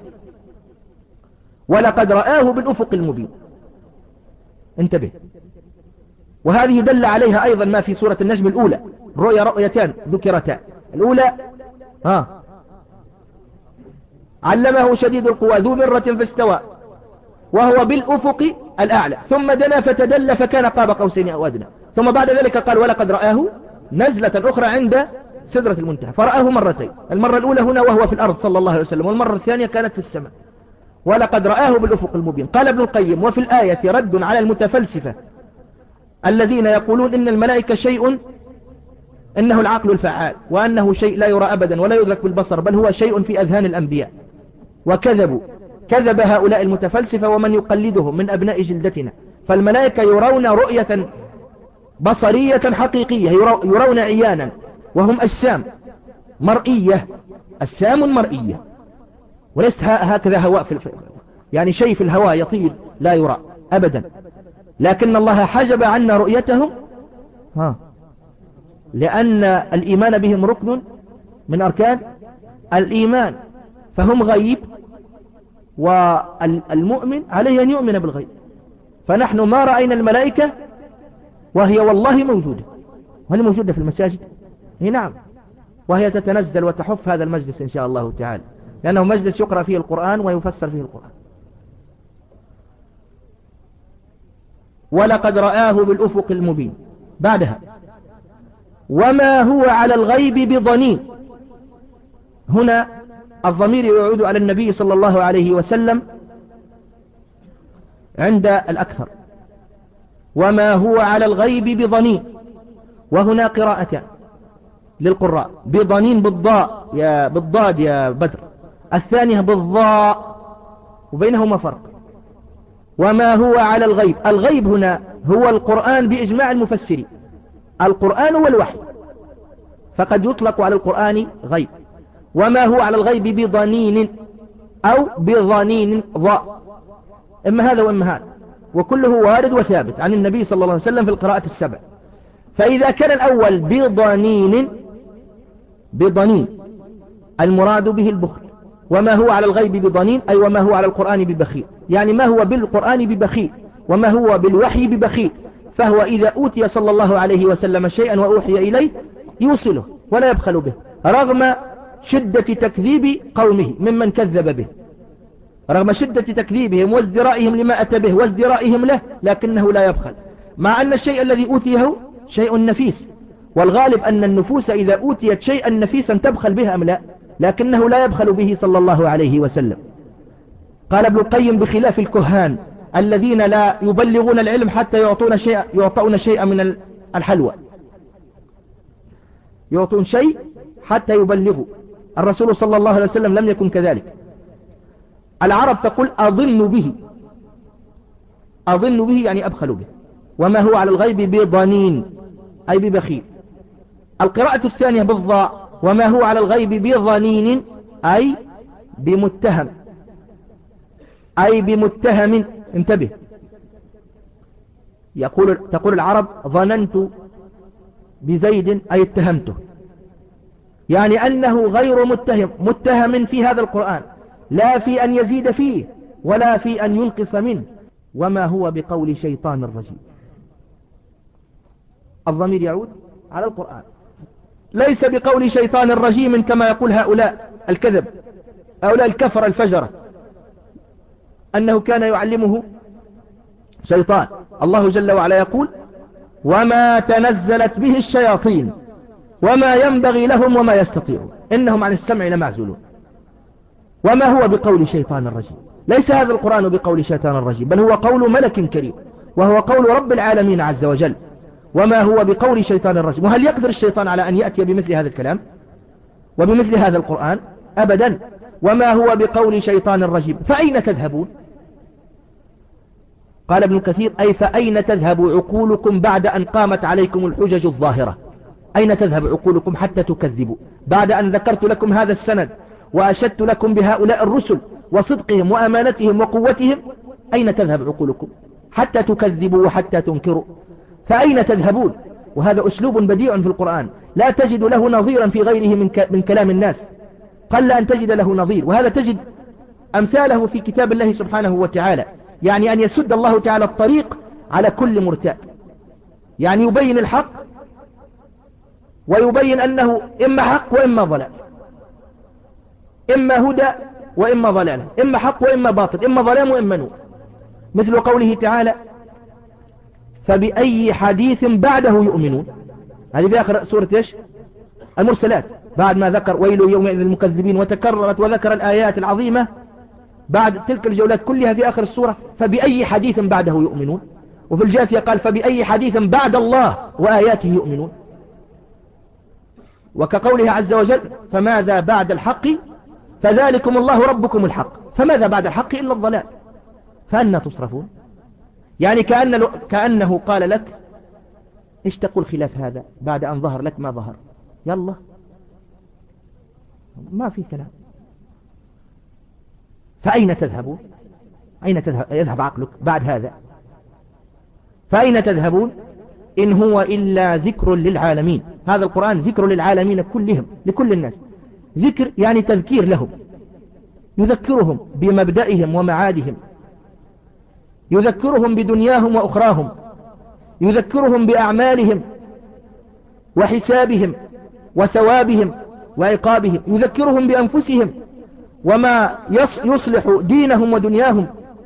ولقد رآه بالأفق المبين، انتبه. وهذه دل عليها أيضا ما في سورة النجم الأولى، رؤيا رؤيتان ذكرتان. الأولى ها علمه شديد القوى ذو مرة فاستوى وهو بالأفق الأعلى ثم دنا فتدلى فكان قاب قوسين أو أدنى، ثم بعد ذلك قال ولقد رآه نزلة أخرى عند سدرة المنتهى، فرآه مرتين، المرة الأولى هنا وهو في الأرض صلى الله عليه وسلم، والمرة الثانية كانت في السماء. ولقد رآه بالأفق المبين. قال ابن القيم وفي الآية رد على المتفلسفة الذين يقولون إن الملائكة شيء إنه العقل الفعال، وأنه شيء لا يرى أبدا ولا يدرك بالبصر، بل هو شيء في أذهان الأنبياء، وكذبوا. كذب هؤلاء المتفلسفة ومن يقلدهم من أبناء جلدتنا. فالملائكة يرون رؤية بصرية حقيقية، يرون عيانا، وهم أجسام مرئية، أجسام مرئية، وليست هكذا هواء في الف... يعني شيء في الهواء يطير لا يرى أبدا، لكن الله حجب عنا رؤيتهم ها لأن الإيمان بهم ركن من أركان الإيمان، فهم غيب، والمؤمن عليه أن يؤمن بالغيب. فنحن ما رأينا الملائكة وهي والله موجودة، وهي موجودة في المساجد، هي نعم، وهي تتنزل وتحف هذا المجلس إن شاء الله تعالى، لأنه مجلس يقرأ فيه القرآن ويفسر فيه القرآن. ولقد رآه بالأفق المبين. بعدها وما هو على الغيب بضنين، هنا الضمير يعود على النبي صلى الله عليه وسلم عند الأكثر. وما هو على الغيب بضنين، وهنا قراءتان للقراء، بضنين بالضاء يا بالضاد يا بدر، الثانية بالضاء، وبينهما فرق. وما هو على الغيب، الغيب هنا هو القرآن بإجماع المفسرين، القرآن والوحي، فقد يطلق على القرآن غيب. وما هو على الغيب بضنين أو بضنين ضاء، إما هذا وإما هذا، وكله وارد وثابت عن النبي صلى الله عليه وسلم في القراءة السبع. فإذا كان الأول بضنين، بضنين المراد به البخل. وما هو على الغيب بضنين أي وما هو على القرآن ببخيل، يعني ما هو بالقرآن ببخيل وما هو بالوحي ببخيل، فهو إذا أوتي صلى الله عليه وسلم شيئا وأوحي إليه يوصله ولا يبخل به، رغم شدة تكذيب قومه ممن كذب به، رغم شدة تكذيبهم وازدرائهم لما أتى به وازدرائهم له، لكنه لا يبخل، مع أن الشيء الذي أوتيه شيء نفيس، والغالب أن النفوس إذا أوتيت شيئا نفيسا تبخل به أم لا، لكنه لا يبخل به صلى الله عليه وسلم. قال ابن القيم: بخلاف الكهان الذين لا يبلغون العلم حتى يعطون شيء يعطون شيئا من الحلوى، يعطون شيء حتى يبلغوا. الرسول صلى الله عليه وسلم لم يكن كذلك. العرب تقول أظن به، أظن به يعني أبخل به، وما هو على الغيب بضنين أي ببخيل. القراءة الثانية بالضاء: وما هو على الغيب بضنين أي بمتهم، أي بمتهم. انتبه، يقول تقول العرب: ظننت بزيد أي اتهمته، يعني أنه غير متهم، متهم في هذا القرآن، لا في أن يزيد فيه ولا في أن ينقص منه. وما هو بقول شيطان الرجيم. الضمير يعود على القرآن، ليس بقول شيطان الرجيم كما يقول هؤلاء الكذب، هؤلاء الكفر الفجرة، أنه كان يعلمه شيطان. الله جل وعلا يقول: وما تنزلت به الشياطين وما ينبغي لهم وما يستطيعون إنهم عن السمع لمعزولون. وما هو بقول شيطان الرجيم، ليس هذا القرآن بقول شيطان الرجيم، بل هو قول ملك كريم، وهو قول رب العالمين عز وجل. وما هو بقول شيطان الرجيم. وهل يقدر الشيطان على أن يأتي بمثل هذا الكلام وبمثل هذا القرآن؟ أبدا. وما هو بقول شيطان الرجيم. فأين تذهبون؟ قال ابن كثير: أي فأين تذهب عقولكم بعد أن قامت عليكم الحجج الظاهرة؟ أين تذهب عقولكم حتى تكذبوا بعد أن ذكرت لكم هذا السند وأشدت لكم بهؤلاء الرسل وصدقهم وأمانتهم وقوتهم؟ أين تذهب عقولكم حتى تكذبوا وحتى تنكروا؟ فأين تذهبون؟ وهذا أسلوب بديع في القرآن لا تجد له نظيرا في غيره من, من كلام الناس، قل أن تجد له نظير، وهذا تجد أمثاله في كتاب الله سبحانه وتعالى. يعني أن يسد الله تعالى الطريق على كل مرتاد، يعني يبين الحق ويبين أنه إما حق وإما ضلال، إما هدى وإما ضلال، إما حق وإما باطل، إما ظلام وإما نور. مثل قوله تعالى: فبأي حديث بعده يؤمنون. هذه في آخر سورة إيش؟ المرسلات، بعد ما ذكر ويل يومئذ للمكذبين وتكررت وذكر الآيات العظيمة بعد تلك الجولات كلها في آخر السورة: فبأي حديث بعده يؤمنون. وفي الجاثية قال: فبأي حديث بعد الله وآياته يؤمنون. وكقوله عز وجل: فماذا بعد الحق فذلكم الله ربكم الحق. فماذا بعد الحق إلا الضلال، فأنا تصرفون؟ يعني كأن كأنه قال لك: إيش تقول خلاف هذا بعد أن ظهر لك ما ظهر؟ يلا ما في كلام. فأين تذهبون؟ أين تذهب يذهب عقلك بعد هذا؟ فأين تذهبون إن هو إلا ذكر للعالمين. هذا القرآن ذكر للعالمين كلهم، لكل الناس. ذكر يعني تذكير لهم، يذكرهم بمبدئهم ومعادهم، يذكرهم بدنياهم وأخراهم، يذكرهم بأعمالهم وحسابهم وثوابهم وعقابهم، يذكرهم بأنفسهم وما يصلح دينهم ودنياهم،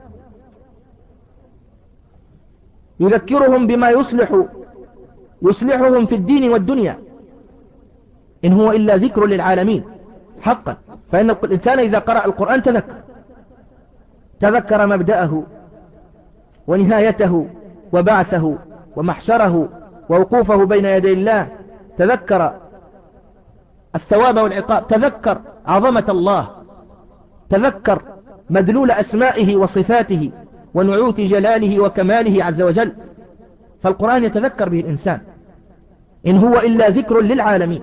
يذكرهم بما يصلح يصلحهم في الدين والدنيا. إن هو إلا ذكر للعالمين حقا. فإن الإنسان إذا قرأ القرآن تذكر تذكر مبدأه ونهايته وبعثه ومحشره ووقوفه بين يدي الله، تذكر الثواب والعقاب، تذكر عظمة الله، تذكر مدلول أسمائه وصفاته ونعوت جلاله وكماله عز وجل. فالقرآن يتذكر به الإنسان. إن هو إلا ذكر للعالمين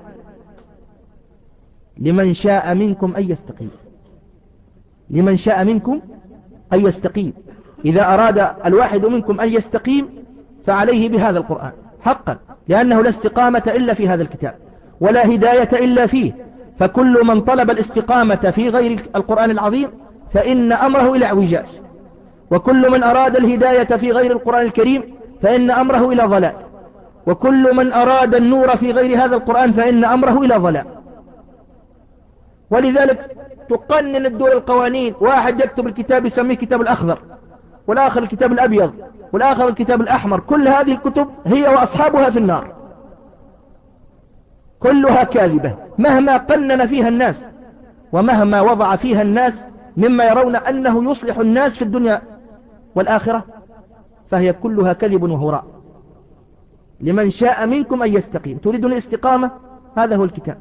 لمن شاء منكم أن يستقيم، لمن شاء منكم أن يستقيم. إذا أراد الواحد منكم أن يستقيم فعليه بهذا القرآن حقا، لأنه لا استقامة إلا في هذا الكتاب ولا هداية إلا فيه. فكل من طلب الاستقامة في غير القرآن العظيم فإن أمره إلى اعوجاج، وكل من أراد الهداية في غير القرآن الكريم فإن أمره إلى ضلال، وكل من أراد النور في غير هذا القرآن فإن أمره إلى ضلال. ولذلك تقنن الدول القوانين، واحد يكتب الكتاب يسميه كتاب الأخضر، والآخر الكتاب الأبيض، والآخر الكتاب الأحمر. كل هذه الكتب هي وأصحابها في النار، كلها كاذبة مهما قنن فيها الناس ومهما وضع فيها الناس مما يرون أنه يصلح الناس في الدنيا والآخرة، فهي كلها كذب وهراء. لمن شاء منكم أن يستقيم. تريدون الاستقامة؟ هذا هو الكتاب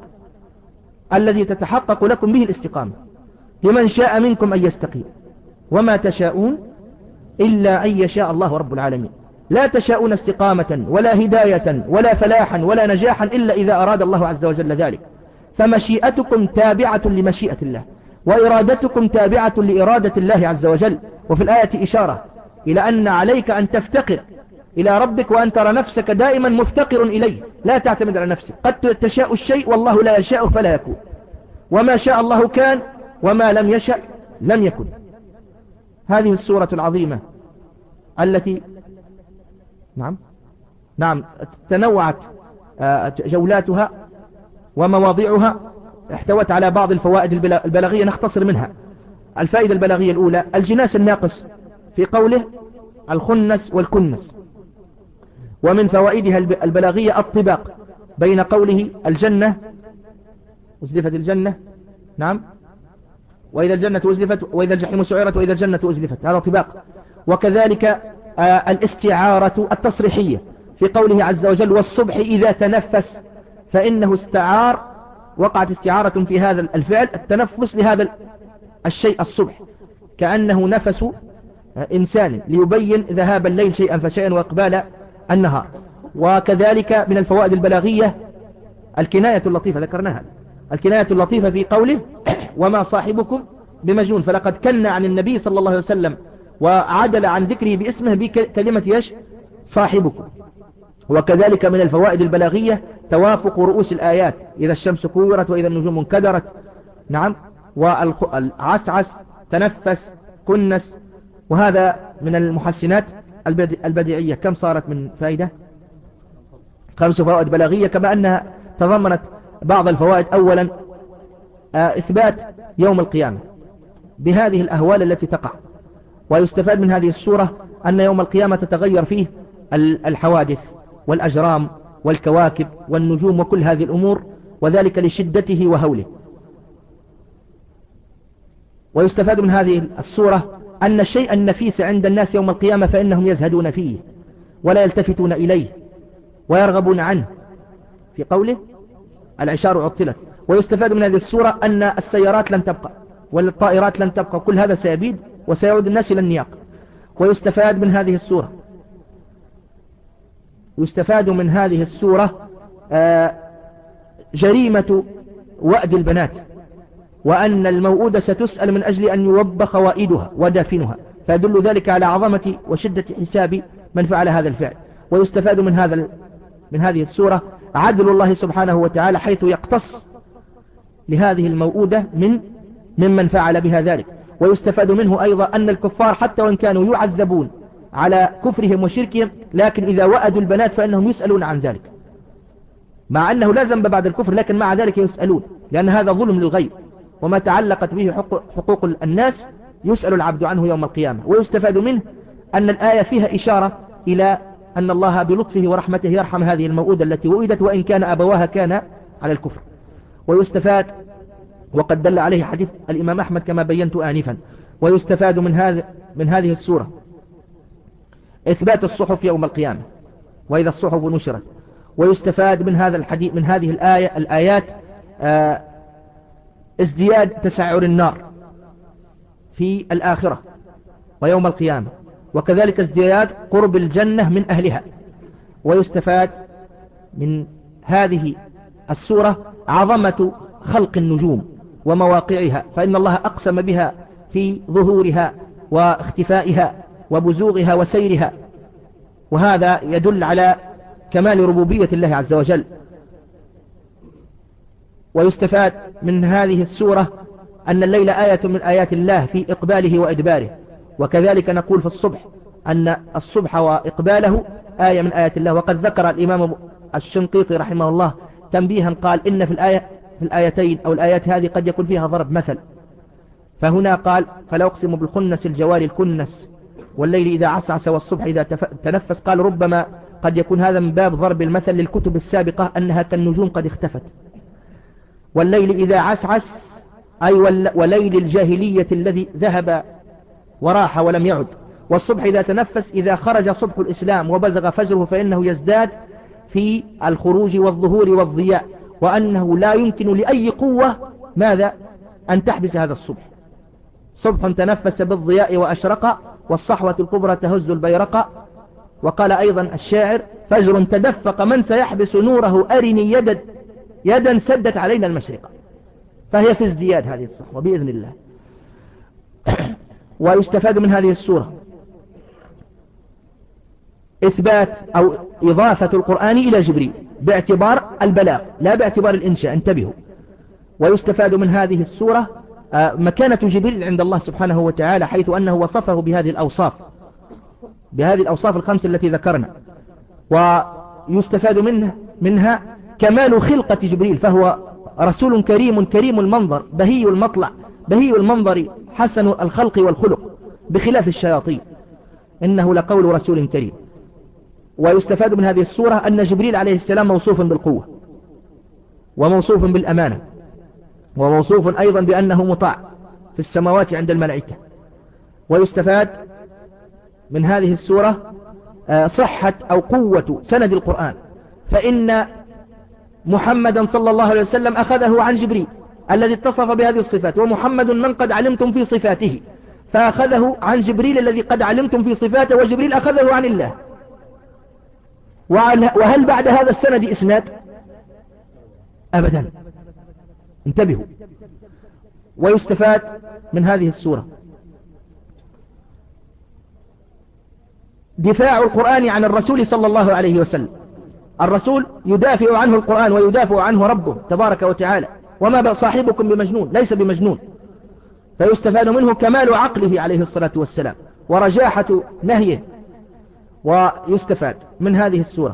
الذي تتحقق لكم به الاستقامة. لمن شاء منكم أن يستقيم، وما تشاءون إلا أن يشاء الله رب العالمين. لا تشاءون استقامة ولا هداية ولا فلاحا ولا نجاحا إلا إذا أراد الله عز وجل ذلك. فمشيئتكم تابعة لمشيئة الله، وإرادتكم تابعة لإرادة الله عز وجل. وفي الآية إشارة إلى أن عليك أن تفتقر إلى ربك، وأن ترى نفسك دائما مفتقر إليه، لا تعتمد على نفسك. قد تشاء الشيء والله لا يشاء فلا يكون، وما شاء الله كان وما لم يشأ لم يكن. هذه السورة العظيمة التي نعم نعم تنوعت جولاتها ومواضيعها، احتوت على بعض الفوائد البلاغية نختصر منها. الفائدة البلاغية الأولى الجناس الناقص في قوله الخنس والكنس. ومن فوائدها البلاغية الطباق بين قوله الجنة أزلفت الجنة نعم وإذا الجنة أزلفت وإذا الجحيم سعرت وإذا الجنة أزلفت، هذا طباق. وكذلك آه الاستعارة التصريحية في قوله عز وجل والصبح إذا تنفس، فإنه استعار، وقعت استعارة في هذا الفعل التنفس لهذا الشيء الصبح، كأنه نفس إنسان ليبين ذهاب الليل شيئا فشيئا وإقبال النهار. وكذلك من الفوائد البلاغية الكناية اللطيفة، ذكرناها الكناية اللطيفة في قوله وما صاحبكم بمجنون، فلقد كنا عن النبي صلى الله عليه وسلم وعدل عن ذكره باسمه بكلمة يش صاحبكم. وكذلك من الفوائد البلاغية توافق رؤوس الآيات، إذا الشمس كورت وإذا النجوم انكدرت نعم والعسعس تنفس كنس. وهذا من المحسنات البديعية. كم صارت من فائدة؟ خمس فوائد بلاغية، كما أنها تضمنت بعض الفوائد. أولا إثبات يوم القيامة بهذه الأهوال التي تقع، ويستفاد من هذه السورة أن يوم القيامة تتغير فيه الحوادث والأجرام والكواكب والنجوم وكل هذه الأمور، وذلك لشدته وهوله. ويستفاد من هذه السورة أن الشيء النفيس عند الناس يوم القيامة فإنهم يزهدون فيه ولا يلتفتون إليه ويرغبون عنه، في قوله العشار عطلت. ويستفاد من هذه السورة أن السيارات لن تبقى والطائرات لن تبقى، كل هذا سيبيد وسيعود الناس إلى النياق. ويستفاد من هذه السورة يستفاد من هذه السورة جريمة وأد البنات، وأن الموؤودة ستسأل من أجل أن يوبخ وائدها ودافنها، فيدل ذلك على عظمة وشدة حساب من فعل هذا الفعل. ويستفاد من هذا من هذه السورة عدل الله سبحانه وتعالى، حيث يقتص لهذه الموؤودة من ممن فعل بها ذلك. ويستفاد منه أيضا أن الكفار حتى وإن كانوا يعذبون على كفرهم وشركهم، لكن إذا وأدوا البنات فإنهم يسألون عن ذلك، مع أنه لا ذنب بعد الكفر، لكن مع ذلك يسألون، لأن هذا ظلم للغير، وما تعلقت به حقوق الناس يسأل العبد عنه يوم القيامة. ويستفاد منه أن الآية فيها إشارة إلى أن الله بلطفه ورحمته يرحم هذه الموؤودة التي وئدت وإن كان أبواها كان على الكفر. ويستفاد، وقد دل عليه حديث الإمام أحمد كما بينت آنفا، ويستفاد من هذا من هذه السورة إثبات الصحف يوم القيامة وإذا الصحف نشرت. ويستفاد من هذا الحديث من هذه الآية الآيات آه ازدياد تسعر النار في الآخرة ويوم القيامة، وكذلك ازدياد قرب الجنة من أهلها. ويستفاد من هذه السورة عظمة خلق النجوم ومواقعها، فإن الله أقسم بها في ظهورها واختفائها وبزوغها وسيرها، وهذا يدل على كمال ربوبية الله عز وجل. ويستفاد من هذه السورة أن الليل آية من آيات الله في إقباله وإدباره، وكذلك نقول في الصبح أن الصبح وإقباله آية من آيات الله. وقد ذكر الإمام الشنقيطي رحمه الله تنبيها قال إن في الآية في الآيتين أو الآيات هذه قد يكون فيها ضرب مثل، فهنا قال فلا أقسم بالخنس الجوار الكنس والليل إذا عسعس والصبح إذا تنفس. قال ربما قد يكون هذا من باب ضرب المثل للكتب السابقة أنها كالنجوم قد اختفت. والليل إذا عسعس أي وليل الجاهلية الذي ذهب وراح ولم يعد. والصبح إذا تنفس إذا خرج صبح الإسلام وبزغ فجره فإنه يزداد في الخروج والظهور والضياء، وأنه لا يمكن لأي قوة ماذا أن تحبس هذا الصبح. صبح تنفس بالضياء وأشرق والصحوة الكبرى تهز البيرق. وقال أيضا الشاعر فجر تدفق من سيحبس نوره أرني يدا يدا سدت علينا المشرق. فهي في ازدياد هذه الصحوة بإذن الله. ويستفاد من هذه السورة إثبات أو إضافة القرآن إلى جبريل باعتبار البلاغ لا باعتبار الإنشاء، انتبهوا. ويستفاد من هذه السورة مكانة جبريل عند الله سبحانه وتعالى، حيث أنه وصفه بهذه الأوصاف بهذه الأوصاف الخمس التي ذكرنا. ويستفاد منها, منها كمال خلقة جبريل، فهو رسول كريم كريم المنظر بهي المطلع بهي المنظر حسن الخلق والخلق بخلاف الشياطين، إنه لقول رسول كريم. ويستفاد من هذه السورة أن جبريل عليه السلام موصوف بالقوة وموصوف بالأمانة وموصوف أيضا بأنه مطاع في السماوات عند الملائكة. ويستفاد من هذه السورة صحة أو قوة سند القرآن، فإن محمدا صلى الله عليه وسلم أخذه عن جبريل الذي اتصف بهذه الصفات، ومحمد من قد علمتم في صفاته، فأخذه عن جبريل الذي قد علمتم في صفاته، وجبريل أخذه عن الله. وهل بعد هذا السند إسناد؟ أبدا، انتبهوا. ويستفاد من هذه السورة دفاع القرآن عن الرسول صلى الله عليه وسلم. الرسول يدافع عنه القرآن ويدافع عنه ربه تبارك وتعالى، وما صاحبكم بمجنون، ليس بمجنون. فيستفاد منه كمال عقله عليه الصلاة والسلام ورجاحة نهيه. ويستفاد من هذه السورة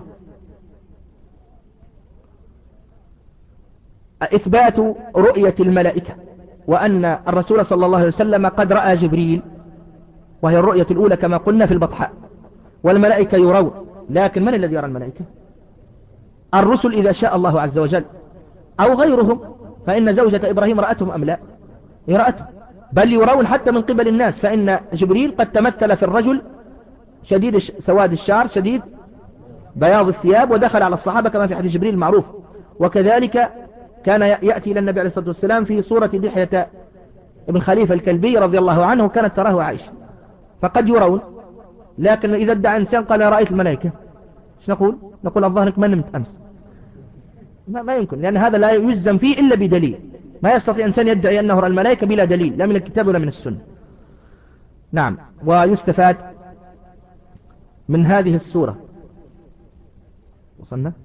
إثبات رؤية الملائكة، وأن الرسول صلى الله عليه وسلم قد رأى جبريل، وهي الرؤية الأولى كما قلنا في البطحاء. والملائكة يرون، لكن من الذي يرى الملائكة؟ الرسل إذا شاء الله عز وجل أو غيرهم، فإن زوجة إبراهيم رأتهم أم لا؟ رأتهم، بل يرون حتى من قبل الناس، فإن جبريل قد تمثل في الرجل شديد سواد الشعر شديد بياض الثياب، ودخل على الصحابة كما في حديث جبريل المعروف. وكذلك كان يأتي إلى النبي عليه الصلاة والسلام في صورة دحية ابن خليفة الكلبي رضي الله عنه، وكانت تراه عائشة. فقد يرون، لكن إذا ادعى إنسان قال رأيت الملائكة، ايش نقول؟ نقول الظاهر ما نمت أمس. ما, ما يمكن، لأن هذا لا يجزم فيه إلا بدليل. ما يستطيع إنسان يدعي أنه رأى الملائكة بلا دليل، لا من الكتاب ولا من السنة. نعم. ويستفاد من هذه السورة، وصلنا؟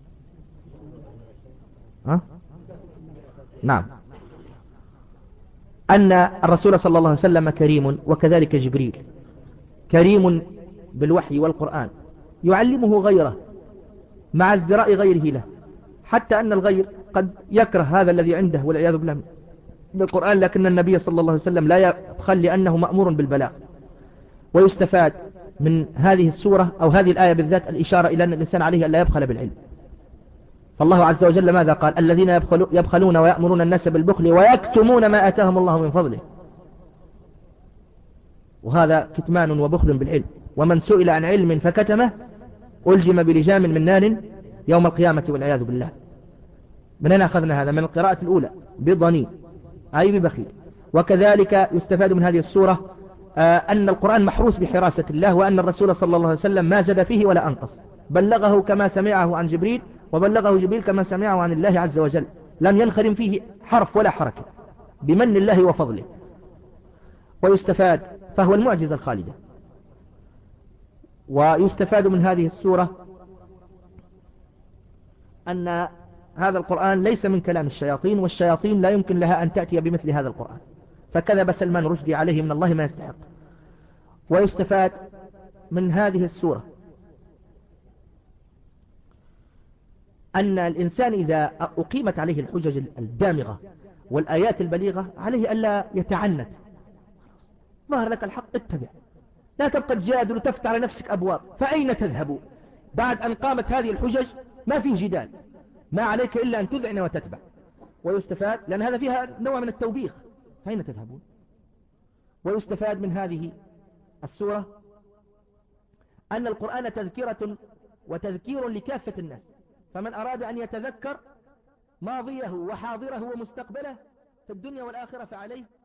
ها؟ نعم، أن الرسول صلى الله عليه وسلم كريم، وكذلك جبريل كريم بالوحي والقرآن، يعلمه غيره مع ازدراء غيره له، حتى أن الغير قد يكره هذا الذي عنده والعياذ بالله من القرآن، لكن النبي صلى الله عليه وسلم لا يبخل لأنه مأمور بالبلاغ. ويستفاد من هذه السورة أو هذه الآية بالذات الإشارة إلى أن الإنسان عليه أن لا يبخل بالعلم. فالله عز وجل ماذا قال؟ الذين يبخلون ويأمرون الناس بالبخل ويكتمون ما آتاهم الله من فضله. وهذا كتمان وبخل بالعلم. ومن سئل عن علم فكتمه ألجم بلجام من نار يوم القيامة والعياذ بالله. من أين أخذنا هذا؟ من القراءة الأولى بضنين أي ببخيل. وكذلك يستفاد من هذه السورة آه أن القرآن محروس بحراسة الله، وأن الرسول صلى الله عليه وسلم ما زاد فيه ولا أنقص، بلغه كما سمعه عن جبريل، وبلغه جبريل كما سمعه عن الله عز وجل، لم ينخرم فيه حرف ولا حركة بمن الله وفضله. ويستفاد، فهو المعجزة الخالدة. ويستفاد من هذه السورة أن هذا القرآن ليس من كلام الشياطين، والشياطين لا يمكن لها أن تأتي بمثل هذا القرآن، فكذب سلمان رشدي عليه من الله ما يستحق. ويستفاد من هذه السورة أن الإنسان إذا أقيمت عليه الحجج الدامغة والآيات البليغة عليه ألا يتعنت. ظهر لك الحق اتبع، لا تبقى تجادل وتفتح على نفسك أبواب. فأين تذهب بعد أن قامت هذه الحجج؟ ما فيه جدال، ما عليك إلا أن تذعن وتتبع. ويستفاد، لأن هذا فيها نوع من التوبيخ، فأين تذهبون؟ ويستفاد من هذه السورة أن القرآن تذكرة وتذكير لكافة الناس، فمن أراد أن يتذكر ماضيه وحاضره ومستقبله في الدنيا والآخرة فعليه